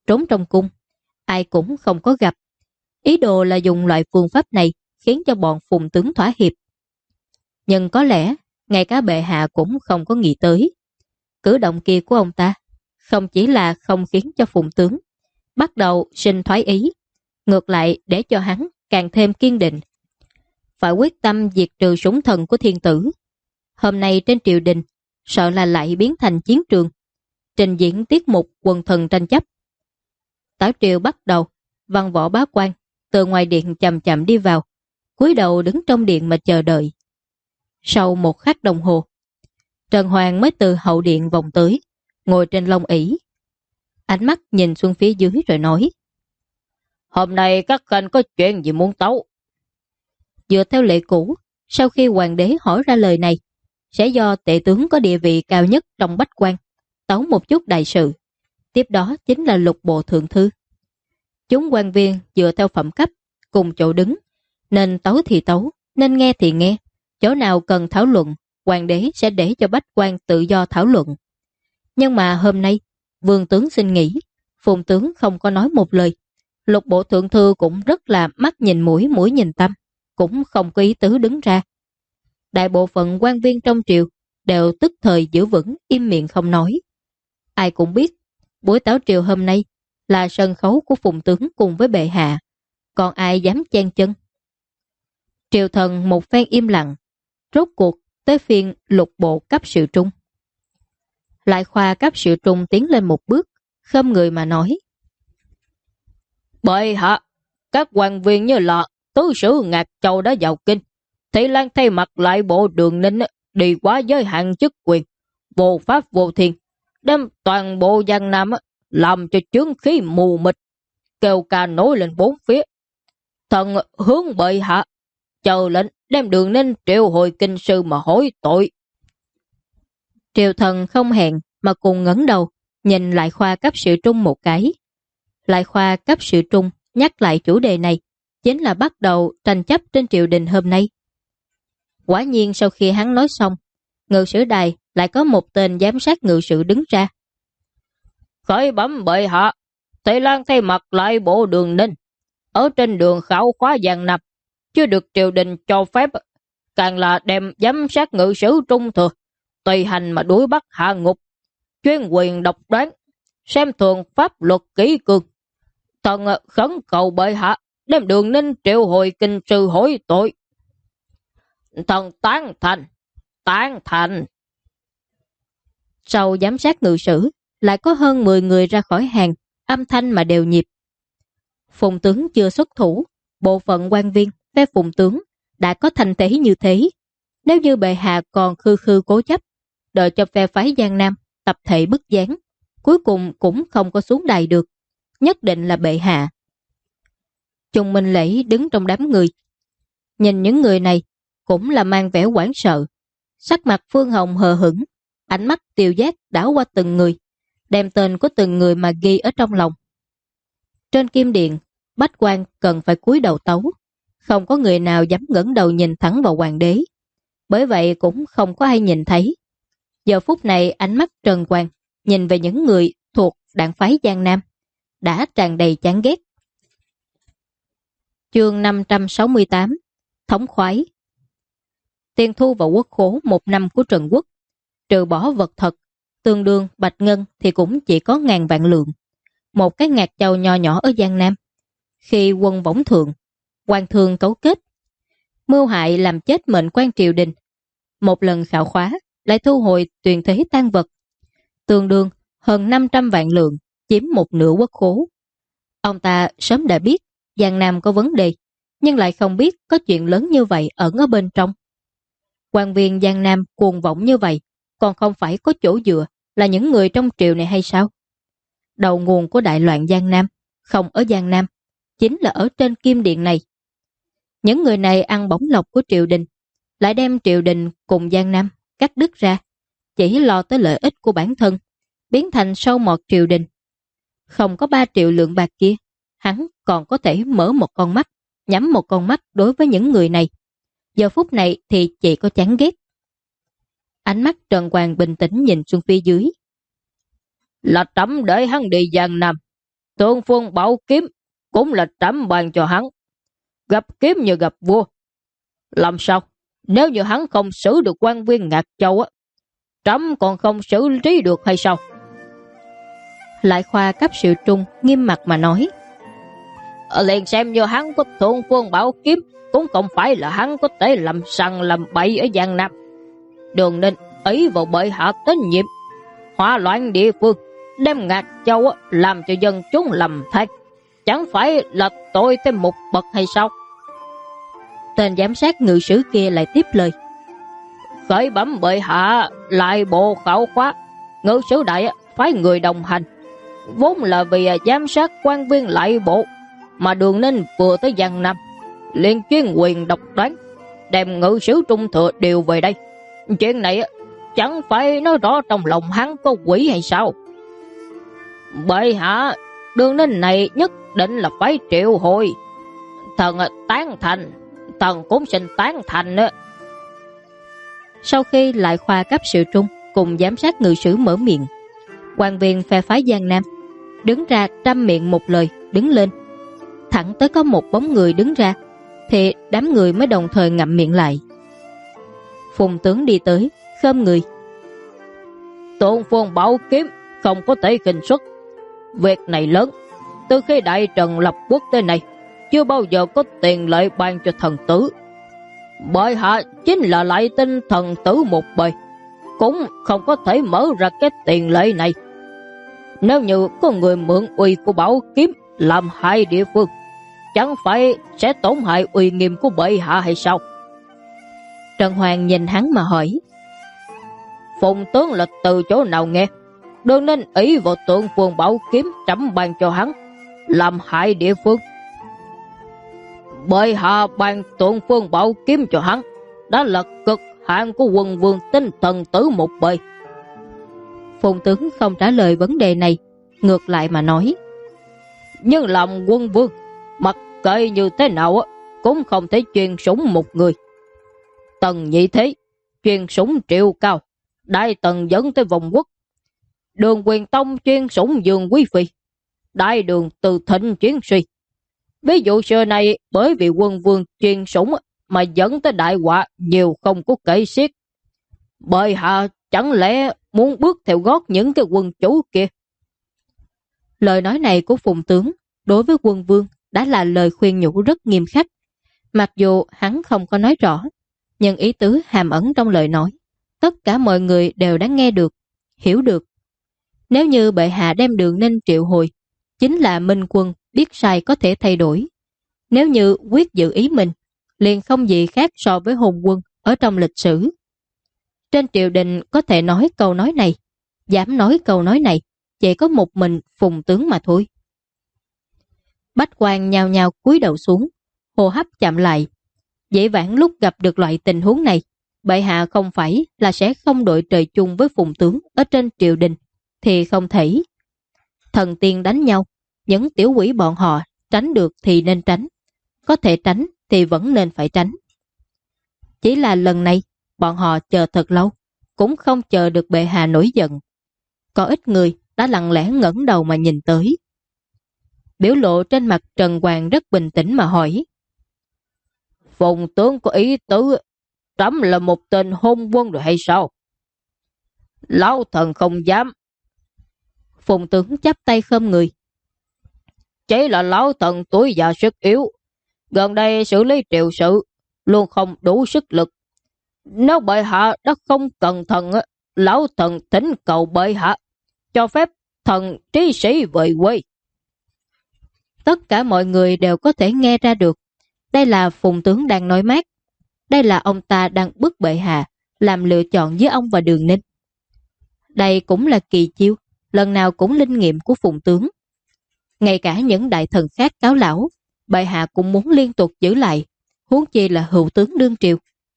trốn trong cung, ai cũng không có gặp. Ý đồ là dùng loại phương pháp này khiến cho bọn Phùng tướng thỏa hiệp. Nhưng có lẽ ngay cả bệ hạ cũng không có nghĩ tới. Cử động kia của ông ta không chỉ là không khiến cho Phùng tướng bắt đầu sinh thoái ý, ngược lại để cho hắn càng thêm kiên định, phải quyết tâm diệt trừ sủng thần của thiên tử. Hôm nay trên triều đình sợ là lại biến thành chiến trường, trình diễn tiết mục quần thần tranh chấp. Tảo triều bắt đầu, văn võ bá quan từ ngoài điện chậm chậm đi vào, cúi đầu đứng trong điện mà chờ đợi. Sau một khắc đồng hồ, Trần Hoàng mới từ hậu điện vòng tới, ngồi trên lông ỷ, ánh mắt nhìn xuống phía dưới rồi nói: Hôm nay các khanh có chuyện gì muốn tấu? Dựa theo lệ cũ, sau khi hoàng đế hỏi ra lời này, sẽ do tể tướng có địa vị cao nhất trong bách quan tấu một chút đại sự, tiếp đó chính là lục bộ thượng thư. Chúng quan viên dựa theo phẩm cấp cùng chỗ đứng, nên tấu thì tấu, nên nghe thì nghe. Chỗ nào cần thảo luận, hoàng đế sẽ để cho bách quan tự do thảo luận. Nhưng mà hôm nay vương tướng xin nghỉ, Phùng tướng không có nói một lời. Lục bộ thượng thư cũng rất là mắt nhìn mũi, mũi nhìn tâm, cũng không có ý tứ đứng ra. Đại bộ phận quan viên trong triều đều tức thời giữ vững im miệng không nói. Ai cũng biết buổi tảo triều hôm nay là sân khấu của Phùng tướng cùng với bệ hạ, còn ai dám chen chân. Triều thần một phen im lặng, rốt cuộc tới phiên lục bộ cấp sự trung. Lại khoa cấp sự trung tiến lên một bước, khom người mà nói: Bệ hạ, các quan viên như là tứ sử Ngạc Châu đã vào kinh, Thị Lan thay mặt lại bộ Đường Ninh đi quá giới hạn chức quyền, vô pháp vô thiên, đem toàn bộ Giang Nam làm cho chướng khí mù mịt, kêu ca nổi lên bốn phía. Thần hướng bệ hạ chờ lệnh đem Đường Ninh triệu hồi kinh sư mà hối tội. Triều thần không hẹn mà cùng ngẩng đầu nhìn lại khoa cấp sự trung một cái. Lại khoa cấp sự trung nhắc lại chủ đề này chính là bắt đầu tranh chấp trên triều đình hôm nay. Quả nhiên sau khi hắn nói xong, ngự sử đài lại có một tên giám sát ngự sử đứng ra. Khởi bẩm bệ hạ, Thị Lan thay mặt lại bộ Đường Ninh ở trên đường khảo khóa Giang Nam, chưa được triều đình cho phép, càng là đem giám sát ngự sử trung thừa tùy hành mà đuổi bắt hạ ngục, chuyên quyền độc đoán, xem thường pháp luật kỷ cương. Thần khẩn cầu bệ hạ đem Đường Ninh triệu hồi kinh sư hối tội. Thần tán thành, tán thành. Sau giám sát ngự sử lại có hơn 10 người ra khỏi hàng, âm thanh mà đều nhịp. Phùng tướng chưa xuất thủ, bộ phận quan viên phe Phùng tướng đã có thành thế như thế. Nếu như bệ hạ còn khư khư cố chấp, đợi cho phe phái Giang Nam tập thể bức gián, cuối cùng cũng không có xuống đài được, nhất định là bệ hạ. Trung Minh Lễ đứng trong đám người, nhìn những người này cũng là mang vẻ hoảng sợ. Sắc mặt Phương Hồng hờ hững, ánh mắt tiêu giác đảo qua từng người, đem tên của từng người mà ghi ở trong lòng. Trên kim điện, bách quan cần phải cúi đầu tấu, không có người nào dám ngẩng đầu nhìn thẳng vào hoàng đế. Bởi vậy cũng không có ai nhìn thấy. Giờ phút này ánh mắt Trần Quang nhìn về những người thuộc đảng phái Giang Nam đã tràn đầy chán ghét. Chương 568 Thống khoái. Tiền thu vào quốc khố một năm của Trần Quốc, trừ bỏ vật thật, tương đương bạch ngân thì cũng chỉ có ngàn vạn lượng. Một cái Ngạc Châu nho nhỏ ở Giang Nam. Khi quân võng thượng, quan thương cấu kết, mưu hại làm chết mệnh quan triều đình, một lần khảo khóa lại thu hồi tuyền thế tan vật, tương đương hơn 500 vạn lượng, chiếm một nửa quốc khố. Ông ta sớm đã biết Giang Nam có vấn đề, nhưng lại không biết có chuyện lớn như vậy ẩn ở bên trong. Quan viên Giang Nam cuồng vọng như vậy, còn không phải có chỗ dựa là những người trong triều này hay sao? Đầu nguồn của đại loạn Giang Nam không ở Giang Nam, chính là ở trên kim điện này. Những người này ăn bổng lộc của triều đình, lại đem triều đình cùng Giang Nam cắt đứt ra, chỉ lo tới lợi ích của bản thân, biến thành sâu mọt triều đình. Không có 3 triệu lượng bạc kia, hắn còn có thể mở một con mắt, nhắm một con mắt đối với những người này. Giờ phút này thì chỉ có chán ghét. Ánh mắt Trần Quang bình tĩnh nhìn xuống phía dưới. Là trẫm để hắn đi Giang Nam, Tương Phương Bảo Kiếm cũng là trẫm ban cho hắn. Gặp kiếm như gặp vua. Làm sao? Nếu như hắn không xử được quan viên Ngạc Châu á, trẫm còn không xử lý được hay sao? Lại Khoa cấp sự trung nghiêm mặt mà nói. Liền xem như hắn có Thượng Phương Bảo Kiếm, cũng không phải là hắn có thể làm sằng làm bậy ở Giang Nam. Đường Ninh ý vào bệ hạ tín nhiệm, hỏa loạn địa phương, đem Ngạc Châu làm cho dân chúng lầm than, chẳng phải là tội thêm một bậc hay sao? Tên giám sát ngự sử kia lại tiếp lời. Khởi bẩm bệ hạ, lại bộ khảo khóa, ngự sử đại phái người đồng hành, vốn là vì giám sát quan viên lại bộ, mà Đường Ninh vừa tới Giang Nam liền chuyên quyền độc đoán, đem ngự sử trung thừa điều về đây. Chuyện này chẳng phải nói rõ trong lòng hắn có quỷ hay sao? Bệ hạ, Đường Ninh này nhất định là phải triệu hồi. Thần tán thành, thần cũng xin tán thành nữa. Sau khi Lại Khoa cấp sự trung cùng giám sát ngự sử mở miệng, quan viên phe phái Giang Nam đứng ra trăm miệng một lời đứng lên. Thẳng tới có một bóng người đứng ra thì đám người mới đồng thời ngậm miệng lại. Phùng tướng đi tới khom người. Thượng Phương Bảo Kiếm không có thể khinh suất. Việc này lớn, từ khi Đại Trần lập quốc tới này chưa bao giờ có tiền lệ ban cho thần tử. Bệ hạ chính là lại tin thần tử một bề, cũng không có thể mở ra cái tiền lệ này. Nếu như có người mượn uy của Bảo Kiếm làm hại địa phương, chẳng phải sẽ tổn hại uy nghiêm của bệ hạ hay sao? Trần Hoàng nhìn hắn mà hỏi. Phùng tướng là từ chỗ nào nghe? Đương nên ý vào Thượng Phương Bảo Kiếm trẫm ban cho hắn làm hại địa phương. Bệ hạ ban Thượng Phương Bảo Kiếm cho hắn đã là cực hạn của quân vương tinh thần tử một bề. Phùng tướng không trả lời vấn đề này, ngược lại mà nói. Nhưng làm quân vương, mặc kệ như thế nào cũng không thể truyền sủng một người. Tần Nhị Thế truyền sủng Triệu Cao, Đại Tần dẫn tới vòng quốc. Đường Quyền Tông chuyên sủng Dương Quý Phi, Đại Đường từ thịnh chiến suy. Ví dụ xưa này bởi vì quân vương chuyên sủng mà dẫn tới đại họa nhiều không có kể xiết. Bệ hạ chẳng lẽ muốn bước theo gót những cái quân chủ kia? Lời nói này của Phùng tướng đối với quân vương đã là lời khuyên nhủ rất nghiêm khắc. Mặc dù hắn không có nói rõ, nhưng ý tứ hàm ẩn trong lời nói tất cả mọi người đều đã nghe được, hiểu được. Nếu như bệ hạ đem Đường Ninh triệu hồi, chính là minh quân biết sai có thể thay đổi. Nếu như quyết giữ ý mình, liền không gì khác so với hùng quân ở trong lịch sử. Trên triều đình có thể nói câu nói này, dám nói câu nói này, chỉ có một mình Phùng tướng mà thôi. Bách quan nhao nhao cúi đầu xuống, hô hấp chậm lại. Dễ vãng lúc gặp được loại tình huống này, bệ hạ không phải là sẽ không đội trời chung với Phùng tướng ở trên triều đình, thì không thể. Thần tiên đánh nhau, những tiểu quỷ bọn họ tránh được thì nên tránh, có thể tránh thì vẫn nên phải tránh. Chỉ là lần này, bọn họ chờ thật lâu, cũng không chờ được bệ hạ nổi giận. Có ít người đã lặng lẽ ngẩng đầu mà nhìn tới. Biểu lộ trên mặt Trần Hoàng rất bình tĩnh mà hỏi. Phùng tướng có ý tứ trẫm là một tên hôn quân rồi hay sao? Lão thần không dám. Phùng tướng chắp tay khom người. Chỉ là lão thần tuổi già sức yếu, gần đây xử lý triều sự luôn không đủ sức lực. Nếu bệ hạ đã không cần thần, lão thần thỉnh cầu bệ hạ cho phép thần trí sĩ về quê. Tất cả mọi người đều có thể nghe ra được, đây là Phùng tướng đang nói mát. Đây là ông ta đang bức bệ hạ làm lựa chọn giữa ông và Đường Ninh. Đây cũng là kỳ chiêu, lần nào cũng linh nghiệm của Phùng tướng. Ngay cả những đại thần khác cáo lão, bệ hạ cũng muốn liên tục giữ lại, huống chi là hữu tướng đương triều.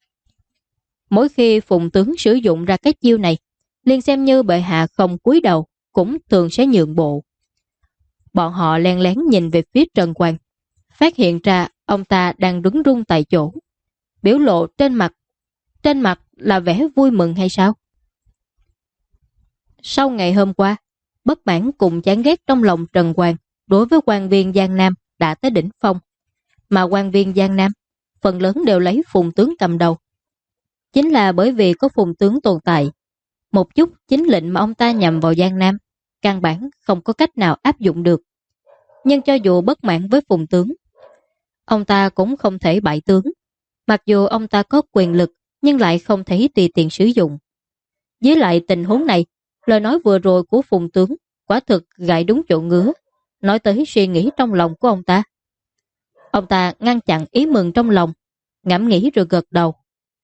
Mỗi khi Phùng tướng sử dụng ra cái chiêu này, liền xem như bệ hạ không cúi đầu, cũng thường sẽ nhượng bộ. Bọn họ len lén nhìn về phía Trần Hoàng, phát hiện ra ông ta đang đứng run tại chỗ. Biểu lộ trên mặt là vẻ vui mừng hay sao? Sau ngày hôm qua, bất mãn cùng chán ghét trong lòng Trần Hoàng đối với quan viên Giang Nam đã tới đỉnh phong, mà quan viên Giang Nam phần lớn đều lấy Phùng tướng cầm đầu. Chính là bởi vì có Phùng tướng tồn tại, một chút chính lệnh mà ông ta nhằm vào Giang Nam, căn bản không có cách nào áp dụng được. Nhưng cho dù bất mãn với Phùng tướng, ông ta cũng không thể bại tướng. Mặc dù ông ta có quyền lực, nhưng lại không thể tùy tiện sử dụng. Với lại tình huống này, lời nói vừa rồi của Phùng tướng quả thực gãi đúng chỗ ngứa, nói tới suy nghĩ trong lòng của ông ta. Ông ta ngăn chặn ý mừng trong lòng, ngẫm nghĩ rồi gật đầu.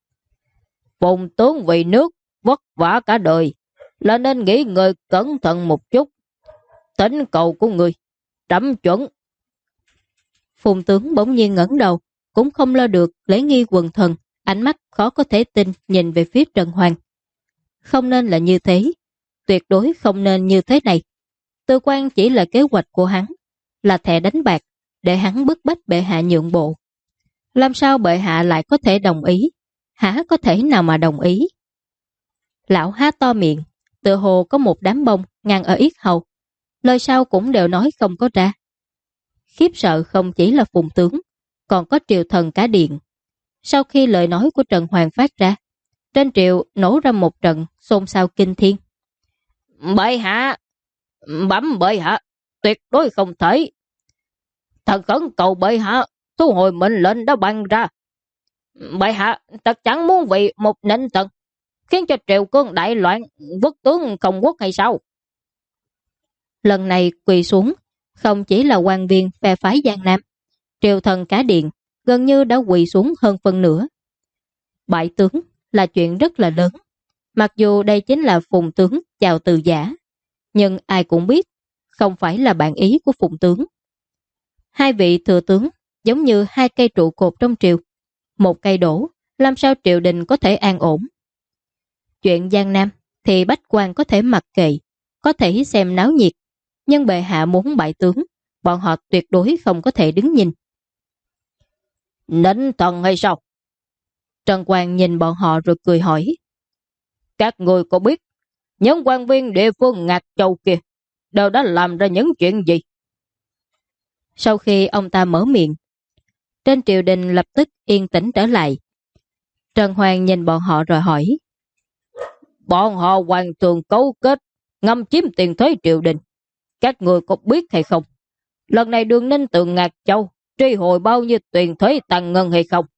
Phùng tướng vì nước vất vả cả đời, là nên nghĩ người cẩn thận một chút. Thỉnh cầu của người trẫm chuẩn. Phùng tướng bỗng nhiên ngẩng đầu, cũng không lo được lễ nghi quần thần, ánh mắt khó có thể tin nhìn về phía Trần Hoàng. Không nên là như thế, tuyệt đối không nên như thế này. Tư quan chỉ là kế hoạch của hắn, là thẻ đánh bạc, để hắn bức bách bệ hạ nhượng bộ. Làm sao bệ hạ lại có thể đồng ý? Hả có thể nào mà đồng ý? Lão há to miệng, tựa hồ có một đám bông ngăn ở yết hầu. Lời sau cũng đều nói không có ra. Khiếp sợ không chỉ là Phùng tướng, còn có triều thần cả điện. Sau khi lời nói của Trần Hoàng phát ra, trên triều nổ ra một trận xôn xao kinh thiên. Bệ hạ, bẩm bệ hạ, tuyệt đối không thể. Thần khẩn cầu bệ hạ thu hồi mệnh lệnh đã ban ra. Bệ hạ thật chẳng muốn vì một nịnh tần khiến cho triều cương đại loạn, quốc tướng không quốc hay sao? Lần này quỳ xuống không chỉ là quan viên phe phái Giang Nam, triều thần cả điện gần như đã quỳ xuống hơn phân nửa. Bại tướng là chuyện rất là lớn, mặc dù đây chính là Phùng tướng chào từ giả, nhưng ai cũng biết không phải là bản ý của Phùng tướng. Hai vị thừa tướng giống như hai cây trụ cột trong triều, một cây đổ, làm sao triều đình có thể an ổn? Chuyện Giang Nam thì bách quan có thể mặc kệ, có thể xem náo nhiệt, nhưng bệ hạ muốn bại tướng, bọn họ tuyệt đối không có thể đứng nhìn. Nịnh thần hay sao? Trần Quang nhìn bọn họ rồi cười hỏi. Các người có biết những quan viên địa phương Ngạc Châu kia đều đã làm ra những chuyện gì? Sau khi ông ta mở miệng, trên triều đình lập tức yên tĩnh trở lại. Trần Hoàng nhìn bọn họ rồi hỏi. Bọn họ hoàn toàn cấu kết ngâm chiếm tiền thuế triều đình. Các người có biết hay không? Lần này Đường Ninh từ Ngạc Châu truy hồi bao nhiêu tiền thuế tăng ngân hay không?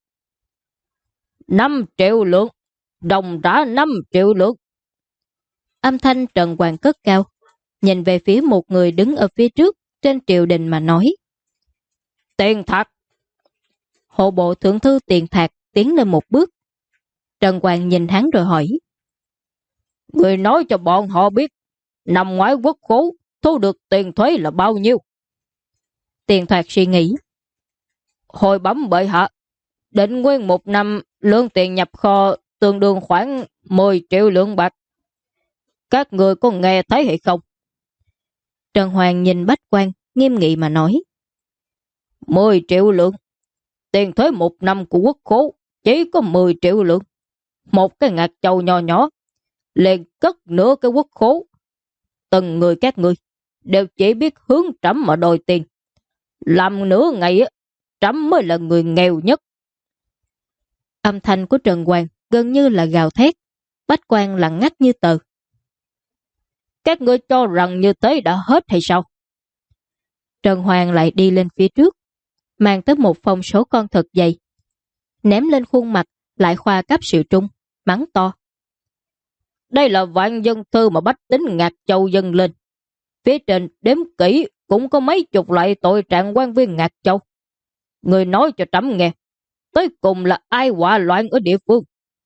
5 triệu lượng, đồng trả 5 triệu lượng. Âm thanh Trần Hoàng cất cao, nhìn về phía một người đứng ở phía trước trên triều đình mà nói. Tiền Thạc. Hộ bộ thượng thư Tiền Thạc tiến lên một bước. Trần Hoàng nhìn hắn rồi hỏi. Người nói cho bọn họ biết, nằm ngoài quốc khố thu được tiền thuế là bao nhiêu? Tiền Thạc suy nghĩ. Hồi bấm bệ hạ, định nguyên một năm lương tiền nhập kho tương đương khoảng 10 triệu lượng bạc. Các người có nghe thấy hay không? Trần Hoàng nhìn bách quan, nghiêm nghị mà nói. 10 triệu lượng. Tiền thuế một năm của quốc khố chỉ có 10 triệu lượng. Một cái Ngạc Châu nhỏ nhỏ liền cất nửa cái quốc khố. Từng người các người đều chỉ biết hướng trẫm mà đòi tiền. Làm nửa ngày trẫm mới là người nghèo nhất. Âm thanh của Trần Hoàng gần như là gào thét. Bách quan lặng ngắt như tờ. Các ngươi cho rằng như thế đã hết hay sao? Trần Hoàng lại đi lên phía trước, mang tới một phong số con thật dày, ném lên khuôn mặt lại khoa cấp sự trung, mắng to. Đây là vạn dân thư mà bách tính Ngạc Châu dâng lên. Phía trên đếm kỹ cũng có mấy chục loại tội trạng quan viên Ngạc Châu. Người nói cho trẫm nghe, tới cùng là ai họa loạn ở địa phương?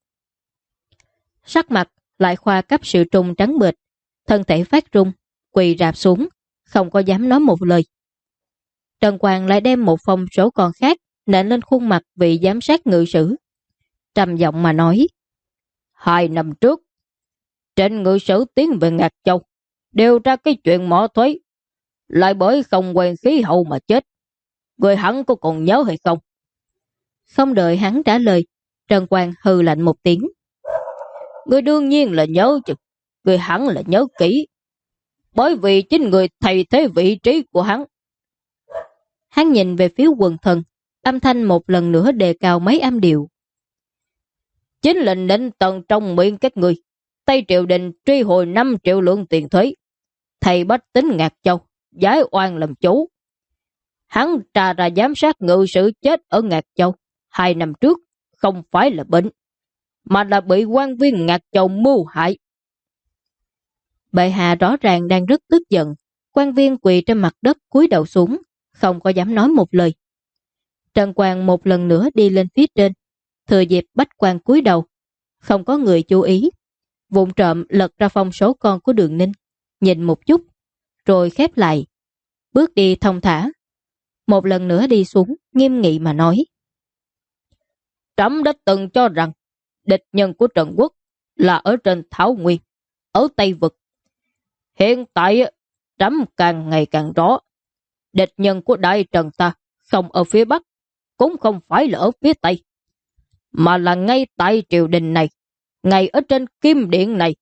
Sắc mặt lại khoa cấp sự trung trắng bệch, thân thể phát run, quỳ rạp xuống, không có dám nói một lời. Trần Quang lại đem một phong số con khác nện lên khuôn mặt vị giám sát ngự sử, trầm giọng mà nói. 2 năm trước, trên ngự sử tiến về Ngạc Châu, điều ra cái chuyện mỏ thuế, lại bởi không quen khí hậu mà chết. Người hắn có còn nhớ hay không? Không đợi hắn trả lời, Trần Quang hừ lạnh một tiếng. Người đương nhiên là nhớ chứ, người hắn là nhớ kỹ. Bởi vì chính người thay thế vị trí của hắn Hắn nhìn về phía quần thần, âm thanh một lần nữa đề cao mấy âm điệu. Chính lệnh định tận trong miệng các người, Tây triều đình truy hồi 5 triệu lượng tiền thuế. Thầy bách tính Ngạc Châu, giải oan làm chủ. Hắn trà ra giám sát ngự sử chết ở Ngạc Châu 2 năm trước, không phải là bệnh, mà là bị quan viên Ngạc Châu mưu hại. Bệ hạ rõ ràng đang rất tức giận. Quan viên quỳ trên mặt đất cúi đầu xuống, không có dám nói một lời. Trần Quang một lần nữa đi lên phía trên, thừa dịp Bách Quan cúi đầu, không có người chú ý, vụng trộm lật ra phong số con của Đường Ninh, nhìn một chút, rồi khép lại, bước đi thong thả. Một lần nữa đi xuống, nghiêm nghị mà nói. Trẫm đã từng cho rằng địch nhân của Trần Quốc là ở trên Thảo Nguyên, ở Tây Vực. Hiện tại trẫm càng ngày càng rõ, địch nhân của Đại Trần ta không ở phía Bắc, cũng không phải là ở phía Tây, mà là ngay tại triều đình này, ngay ở trên kim điện này.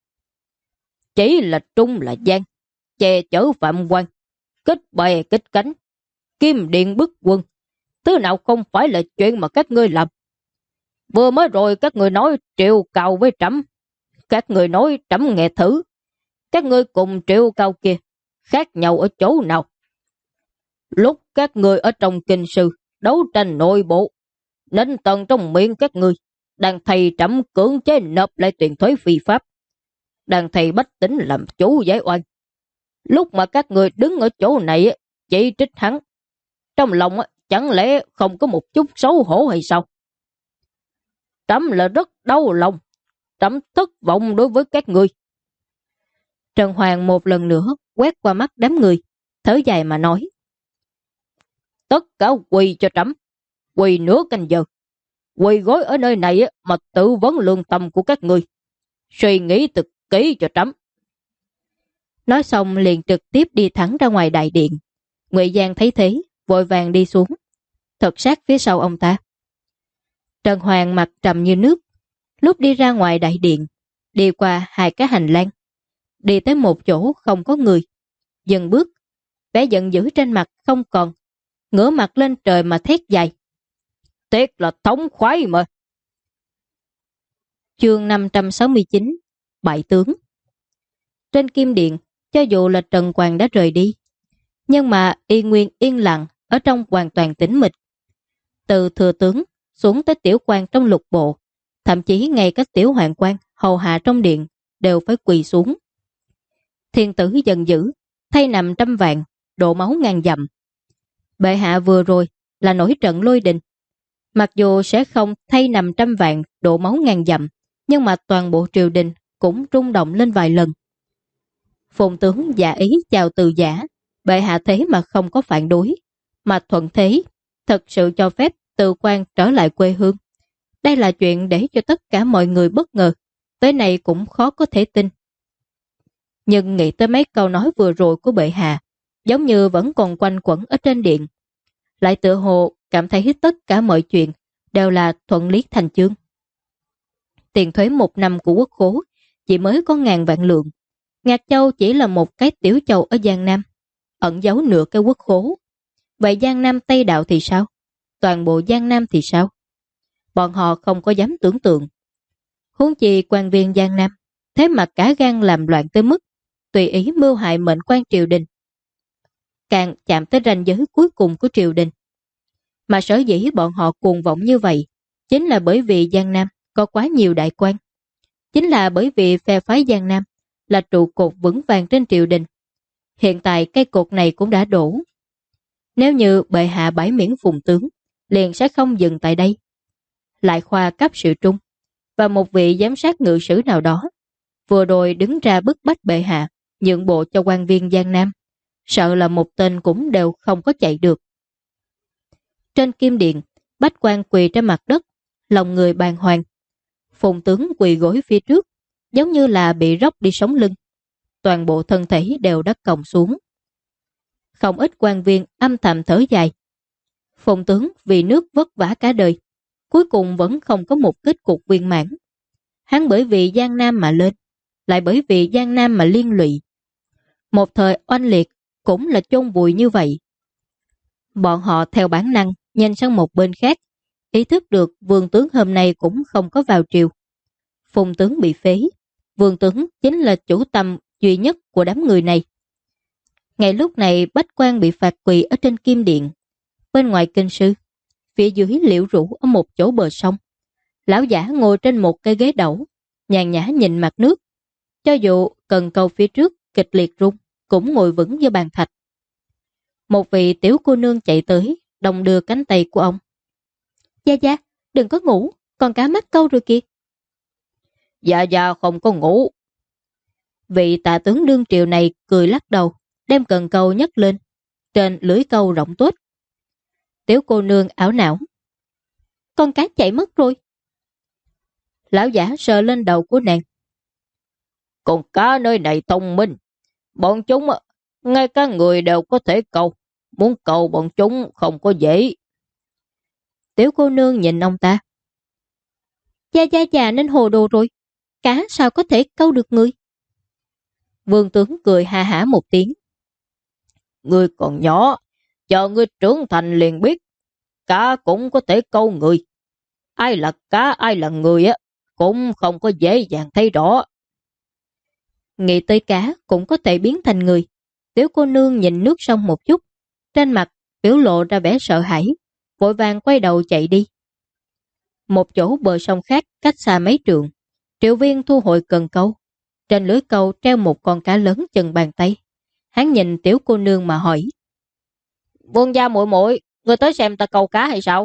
Chỉ là trung là gian, che chở phạm quan, kết bè kết cánh, kim điện bức quân, thứ nào không phải là chuyện mà các ngươi làm. Vừa mới rồi các người nói Triệu Cao với trẫm, các người nói trẫm nghe thử, các ngươi cùng Triệu Cao kia khác nhau ở chỗ nào? Lúc các người ở trong kinh sư đấu tranh nội bộ, nên tận trong miệng các ngươi đang thầy trẫm cưỡng chế nộp lại tiền thuế phi pháp, đang thầy bách tính làm chủ giải oan. Lúc mà các người đứng ở chỗ này chỉ trích hắn, trong lòng chẳng lẽ không có một chút xấu hổ hay sao? Trẫm là rất đau lòng, trẫm thất vọng đối với các người. Trần Hoàng một lần nữa quét qua mắt đám người, thở dài mà nói. Tất cả quỳ cho trẫm, quỳ nửa canh giờ, quỳ gối ở nơi này mà tự vấn lương tâm của các người, suy nghĩ thật kỹ cho trẫm. Nói xong liền trực tiếp đi thẳng ra ngoài đại điện. Ngụy Giang thấy thế, vội vàng đi xuống, thật sát phía sau ông ta. Trần Hoàng mặt trầm như nước, lúc đi ra ngoài đại điện, đi qua 2 cái hành lang, đi tới một chỗ không có người, dừng bước, vẻ giận dữ trên mặt không còn, ngửa mặt lên trời mà thét dài. Tiếc là thống khoái mà. Chương 569, Bại tướng. Trên kim điện, cho dù là Trần Quang đã rời đi, nhưng mà y nguyên yên lặng ở trong hoàn toàn tĩnh mịch. Từ thừa tướng xuống tới tiểu quan trong lục bộ, thậm chí ngay các tiểu hoàng quan hầu hạ trong điện đều phải quỳ xuống. Thiên tử giận dữ, thay nằm trăm vạn, đổ máu ngàn dặm. Bệ hạ vừa rồi là nổi trận lôi đình. Mặc dù sẽ không thay nằm trăm vạn, đổ máu ngàn dặm, nhưng mà toàn bộ triều đình cũng rung động lên vài lần. Phùng tướng giả ý chào từ giả, bệ hạ thế mà không có phản đối, mà thuận thế, thật sự cho phép Từ Quan trở lại quê hương. Đây là chuyện để cho tất cả mọi người bất ngờ, tới nay cũng khó có thể tin. Nhưng nghĩ tới mấy câu nói vừa rồi của bệ hạ, giống như vẫn còn quanh quẩn ở trên điện, lại tựa hồ cảm thấy tất cả mọi chuyện đều là thuận lý thành chương. Tiền thuế 1 năm của quốc khố chỉ mới có 1000 vạn lượng. Ngạc Châu chỉ là một cái tiểu châu ở Giang Nam, ẩn giấu nửa cái quốc khố. Vậy Giang Nam Tây Đạo thì sao? Toàn bộ Giang Nam thì sao? Bọn họ không có dám tưởng tượng. Huống chi quan viên Giang Nam, thế mà cả gan làm loạn tới mức tùy ý mưu hại mệnh quan triều đình, càng chạm tới ranh giới cuối cùng của triều đình. Mà sở dĩ bọn họ cuồng vọng như vậy chính là bởi vì Giang Nam có quá nhiều đại quan, chính là bởi vì phe phái Giang Nam là trụ cột vững vàng trên triều đình. Hiện tại cây cột này cũng đã đổ. Nếu như bệ hạ bãi miễn Phùng tướng, liền sẽ không dừng tại đây. Lại khoa cấp sự trung và một vị giám sát ngự sử nào đó vừa rồi đứng ra bức bách bệ hạ nhượng bộ cho quan viên Giang Nam, sợ là một tên cũng đều không có chạy được. Trên kim điện, Bách Quan quỳ trên mặt đất, lòng người bàng hoàng. Phùng tướng quỳ gối phía trước, giống như là bị róc đi sống lưng. Toàn bộ thân thể đều đã còng xuống. Không ít quan viên âm thầm thở dài. Phùng tướng vì nước vất vả cả đời, cuối cùng vẫn không có một kết cục viên mãn. Hắn bởi vì Giang Nam mà lên, lại bởi vì Giang Nam mà liên lụy. Một thời oanh liệt cũng là chôn vùi như vậy. Bọn họ theo bản năng nhìn sang một bên khác, ý thức được Vương tướng hôm nay cũng không có vào triều. Phùng tướng bị phế, Vương tướng chính là chủ tâm duy nhất của đám người này. Ngay lúc này Bách Quan bị phạt quỳ ở trên Kim Điện. Bên ngoài kinh sư, phía dưới liễu rủ ở một chỗ bờ sông. Lão giả ngồi trên một cây ghế đẩu, nhàn nhã nhìn mặt nước. Cho dù cần cầu phía trước kịch liệt rung, cũng ngồi vững như bàn thạch. Một vị tiểu cô nương chạy tới, đồng đưa cánh tay của ông. Gia Gia, đừng có ngủ, còn cá mắc câu rồi kìa. Dạ dạ không có ngủ. Vị tạ tướng đương triều này cười lắc đầu, đem cần câu nhấc lên. Trên lưới câu rộng tốt. Tiểu cô nương ảo não. Con cá chạy mất rồi. Lão giả sờ lên đầu của nàng. Con cá nơi này thông minh. Bọn chúng, ngay cả người đều có thể câu. Muốn câu bọn chúng không có dễ. Tiểu cô nương nhìn ông ta. Gia Gia già nên hồ đồ rồi. Cá sao có thể câu được người? Vương tướng cười ha hả một tiếng. Người còn nhỏ, chờ người trưởng thành liền biết. Cá cũng có thể câu người. Ai là cá, ai là người á, cũng không có dễ dàng thấy rõ. Nghĩ tới cá cũng có thể biến thành người. Tiểu cô nương nhìn nước sông một chút, trên mặt biểu lộ ra vẻ sợ hãi, vội vàng quay đầu chạy đi. Một chỗ bờ sông khác cách xa mấy trượng, Triệu Viên thu hồi cần câu. Trên lưới câu treo một con cá lớn chừng bàn tay. Hắn nhìn tiểu cô nương mà hỏi. Vương gia muội muội, ngươi tới xem ta câu cá hay sao?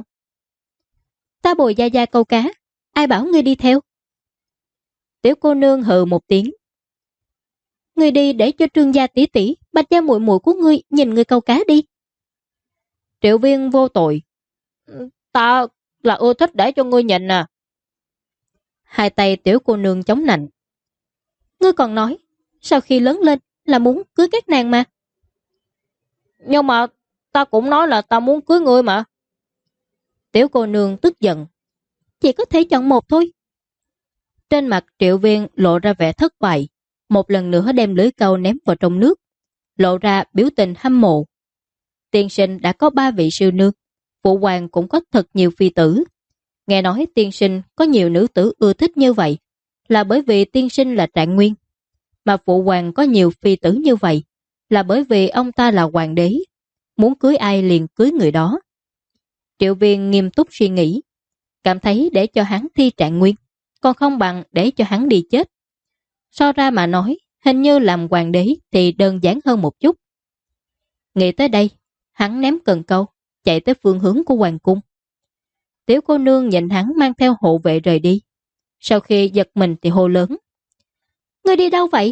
Ta bồi Gia Gia câu cá, ai bảo ngươi đi theo? Tiểu cô nương hừ một tiếng. Ngươi đi để cho Trương gia tỷ tỷ, Bạch gia muội muội của ngươi nhìn ngươi câu cá đi. Triệu Viên vô tội. Ta là ưa thích để cho ngươi nhìn à. Hai tay tiểu cô nương chống nạnh. Ngươi còn nói, sau khi lớn lên là muốn cưới các nàng mà. Nhưng mà ta cũng nói là ta muốn cưới ngươi mà. Tiểu cô nương tức giận. Chỉ có thể chọn một thôi. Trên mặt Triệu Viên lộ ra vẻ thất bại. Một lần nữa đem lưới câu ném vào trong nước, lộ ra biểu tình hâm mộ. Tiên sinh đã có 3 vị sư nương, phụ hoàng cũng có thật nhiều phi tử. Nghe nói tiên sinh có nhiều nữ tử ưa thích như vậy, là bởi vì tiên sinh là Trạng Nguyên, mà phụ hoàng có nhiều phi tử như vậy, là bởi vì ông ta là hoàng đế, muốn cưới ai liền cưới người đó. Triệu Viên nghiêm túc suy nghĩ, cảm thấy để cho hắn thi Trạng Nguyên, còn không bằng để cho hắn đi chết. So ra mà nói, hình như làm hoàng đế thì đơn giản hơn một chút. Nghĩ tới đây, hắn ném cần câu, chạy tới phương hướng của hoàng cung. Tiểu cô nương nhìn hắn mang theo hộ vệ rời đi. Sau khi giật mình thì hô lớn. Ngươi đi đâu vậy?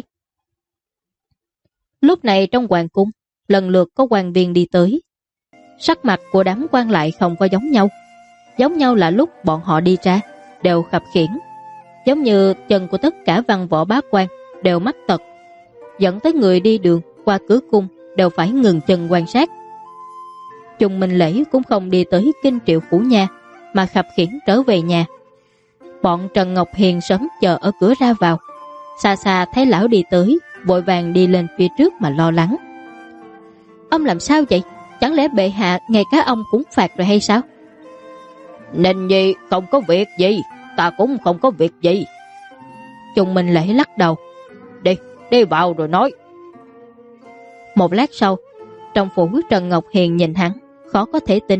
Lúc này trong hoàng cung, lần lượt có quan viên đi tới. Sắc mặt của đám quan lại không có giống nhau. Giống nhau là lúc bọn họ đi ra, đều khập khiễng. Giống như chân của tất cả văn võ bá quan đều mắc tật, dẫn tới người đi đường qua cửa cung đều phải ngừng chân quan sát. Trung Minh Lễ cũng không đi tới Kinh Triệu Phủ Nha, mà khập khiễng trở về nhà. Bọn Trần Ngọc Hiền sớm chờ ở cửa ra vào, xa xa thấy lão đi tới, vội vàng đi lên phía trước mà lo lắng. Ông làm sao vậy? Chẳng lẽ bệ hạ ngay cả ông cũng phạt rồi hay sao? Nên gì không có việc gì, ta cũng không có việc gì. Trung Minh Lễ lắc đầu. Đi vào rồi nói. Một lát sau, trong phủ Trần Ngọc Hiền nhìn hắn, khó có thể tin.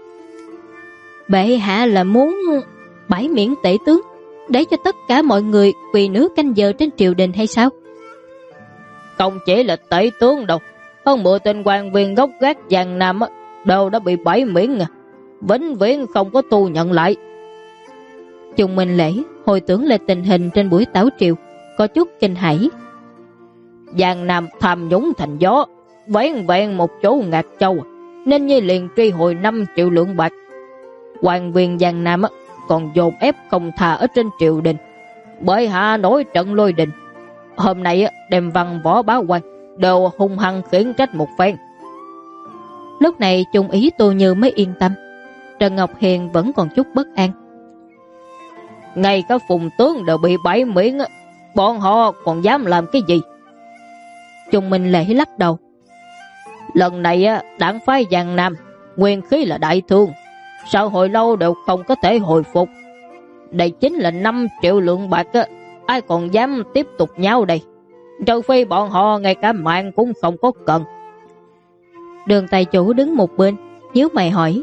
Bệ hạ là muốn bãi miễn tể tướng, để cho tất cả mọi người quỳ nước canh giờ trên triều đình hay sao? Không chỉ là tể tướng đâu, hơn 10 tên quan viên gốc gác Giang Nam đều đã bị bãi miễn vĩnh viễn không có tu nhận lại. Trung Minh Lễ hồi tưởng lại tình hình trên buổi tảo triều, có chút kinh hãi. Giang Nam tham nhũng thành gió, vén vẹn một chỗ Ngạc Châu, nên như liền truy hồi 5 triệu lượng bạc. Quan viên Giang Nam còn dồn ép không thà ở trên triều đình, bởi hạ nổi trận lôi đình. Hôm nay đem văn võ bá quan đều hung hăng khiển trách một phen. Lúc này Trung ý Tô Như mới yên tâm. Trần Ngọc Hiền vẫn còn chút bất an. Ngay cả Phùng tướng đều bị bãi miễn, bọn họ còn dám làm cái gì? Trung Minh Lễ lắc đầu. Lần này đảng phái Giang Nam nguyên khí là đại thương, sau hồi lâu đều không có thể hồi phục. Đây chính là 5 triệu lượng bạc á, ai còn dám tiếp tục nhau đây? Trừ phi bọn họ ngay cả mạng cũng không có cần. Đường tài chủ đứng một bên, nhíu mày hỏi: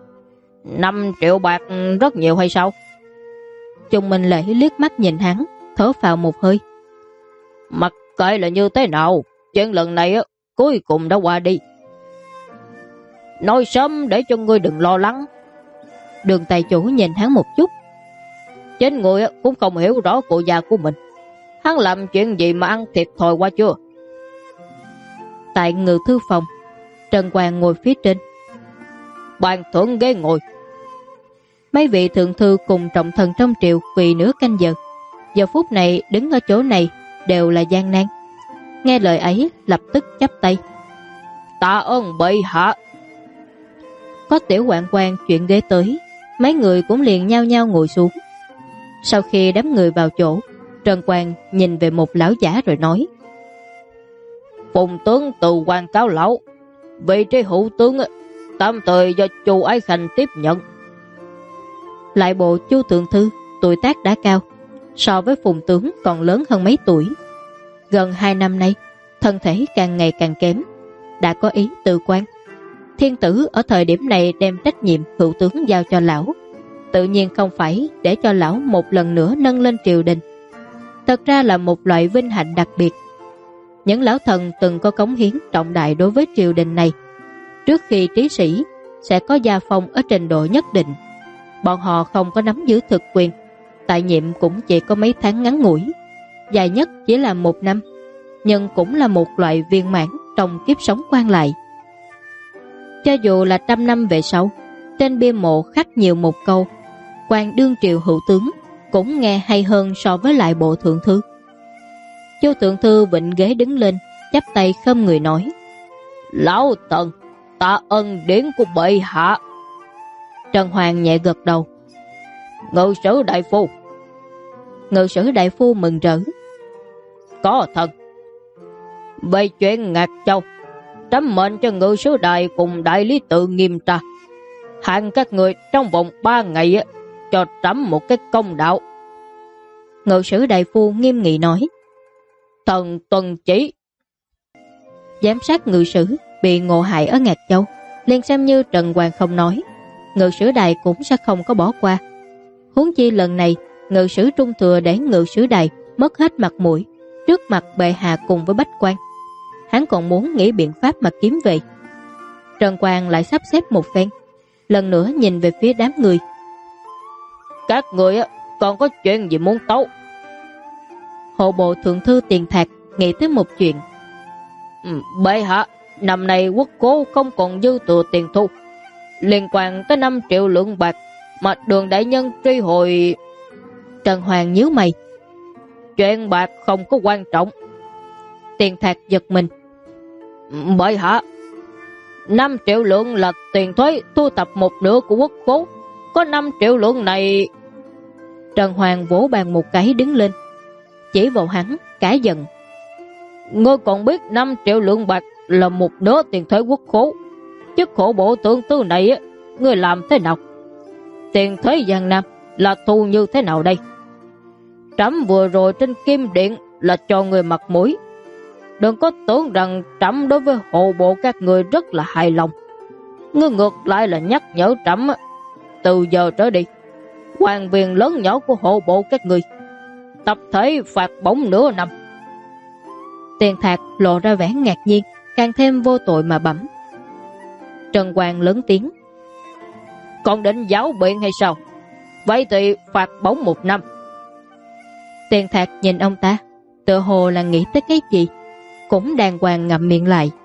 5 triệu bạc rất nhiều hay sao? Chung Minh Lễ liếc mắt nhìn hắn, thở phào một hơi: Mặc kệ là như thế nào, chuyện lần này á, cuối cùng đã qua đi. Nói sớm để cho ngươi đừng lo lắng. Đường tài chủ nhìn hắn một chút: Chính người cũng không hiểu rõ cụ già của mình, hắn làm chuyện gì mà ăn thiệt thòi qua chưa? Tại ngự thư phòng, Trần Quang ngồi phía trên, bàn thưởng ghế ngồi. mấy vị thượng thư cùng trọng thần trong triều quỳ nửa canh giờ. Giờ phút này đứng ở chỗ này đều là gian nan. Nghe lời ấy lập tức chắp tay: Tạ ơn bệ hạ. Có tiểu hoạn quan chuyện ghế tới, mấy người cũng liền nhao nhao ngồi xuống. Sau khi đám người vào chỗ, Trần Quang nhìn về một lão giả rồi nói: Phùng tướng từ quan cáo lão, vị trí hữu tướng tạm thời do Chu Ái Khanh tiếp nhận. Lại bộ Chu thượng thư tuổi tác đã cao, so với Phùng tướng còn lớn hơn mấy tuổi. Gần 2 năm nay, thân thể càng ngày càng kém, đã có ý tự quan. Thiên tử ở thời điểm này đem trách nhiệm hữu tướng giao cho lão, tự nhiên không phải để cho lão một lần nữa nâng lên triều đình. Thật ra là một loại vinh hạnh đặc biệt. Những lão thần từng có cống hiến trọng đại đối với triều đình này, trước khi trí sĩ sẽ có gia phong ở trình độ nhất định. Bọn họ không có nắm giữ thực quyền, tại nhiệm cũng chỉ có mấy tháng ngắn ngủi, dài nhất chỉ là 1 năm, nhưng cũng là một loại viên mãn trong kiếp sống quan lại. Cho dù là 100 năm về sau, trên bia mộ khắc nhiều một câu quan đương triều hữu tướng, cũng nghe hay hơn so với lại bộ thượng thư. Chu thượng thư vịnh ghế đứng lên, chắp tay khom người nói: Lão Tần, tạ ơn điển của bệ hạ. Trần Hoàng nhẹ gật đầu: Ngự sử đại phu. Ngự sử đại phu mừng rỡ: Có thật. Về chuyện Ngạc Châu, trẫm mệnh cho ngự sử đại cùng đại lý tự nghiêm tra, hạn các người trong vòng 3 ngày cho trẫm một cái công đạo. Ngự sử đại phu nghiêm nghị nói: Thần tuân chỉ. Giám sát ngự sử bị ngộ hại ở Ngạc Châu, liền xem như Trần Hoàng không nói, ngự sử đài cũng sẽ không có bỏ qua. Huống chi lần này ngự sử trung thừa để ngự sử đài mất hết mặt mũi trước mặt bệ hạ cùng với bách quan, hắn còn muốn nghĩ biện pháp mà kiếm về. Trần Quang lại sắp xếp một phen, lần nữa nhìn về phía đám người: Các người còn có chuyện gì muốn tấu? Hộ bộ thượng thư Tiền Thạc nghĩ tới một chuyện: Bệ hạ, năm nay quốc cố không còn dư thừa tiền thu, liên quan tới 5 triệu lượng bạc mà Đường đại nhân truy hồi. Trần Hoàng nhíu mày: Chuyện bạc không có quan trọng. Tiền Thạc giật mình: Bệ hạ, 5 triệu lượng là tiền thuế thu tập một nửa của quốc cố, có 5 triệu lượng này. Trần Hoàng vỗ bàn một cái đứng lên, chỉ vào hắn cả giận: Ngươi còn biết 5 triệu lượng bạc là một nửa tiền thuế quốc khố, chức khổ bộ tướng tư này ngươi làm thế nào? Tiền thuế Giang Nam là thu như thế nào đây? Trẫm vừa rồi trên Kim Điện là cho người mặt mũi, đừng có tưởng rằng trẫm đối với hộ bộ các người rất là hài lòng. Ngươi ngược lại là nhắc nhở trẫm, từ giờ trở đi, quan viên lớn nhỏ của hộ bộ các người tập thể phạt bổng nửa năm. Tiền Thạc lộ ra vẻ ngạc nhiên, càng thêm vô tội mà bẩm. Trần Quang lớn tiếng: Còn định giáo biện hay sao? Vậy thì phạt bổng 1 năm. Tiền Thạc nhìn ông ta, tựa hồ là nghĩ tới cái gì, cũng đàng hoàng ngậm miệng lại.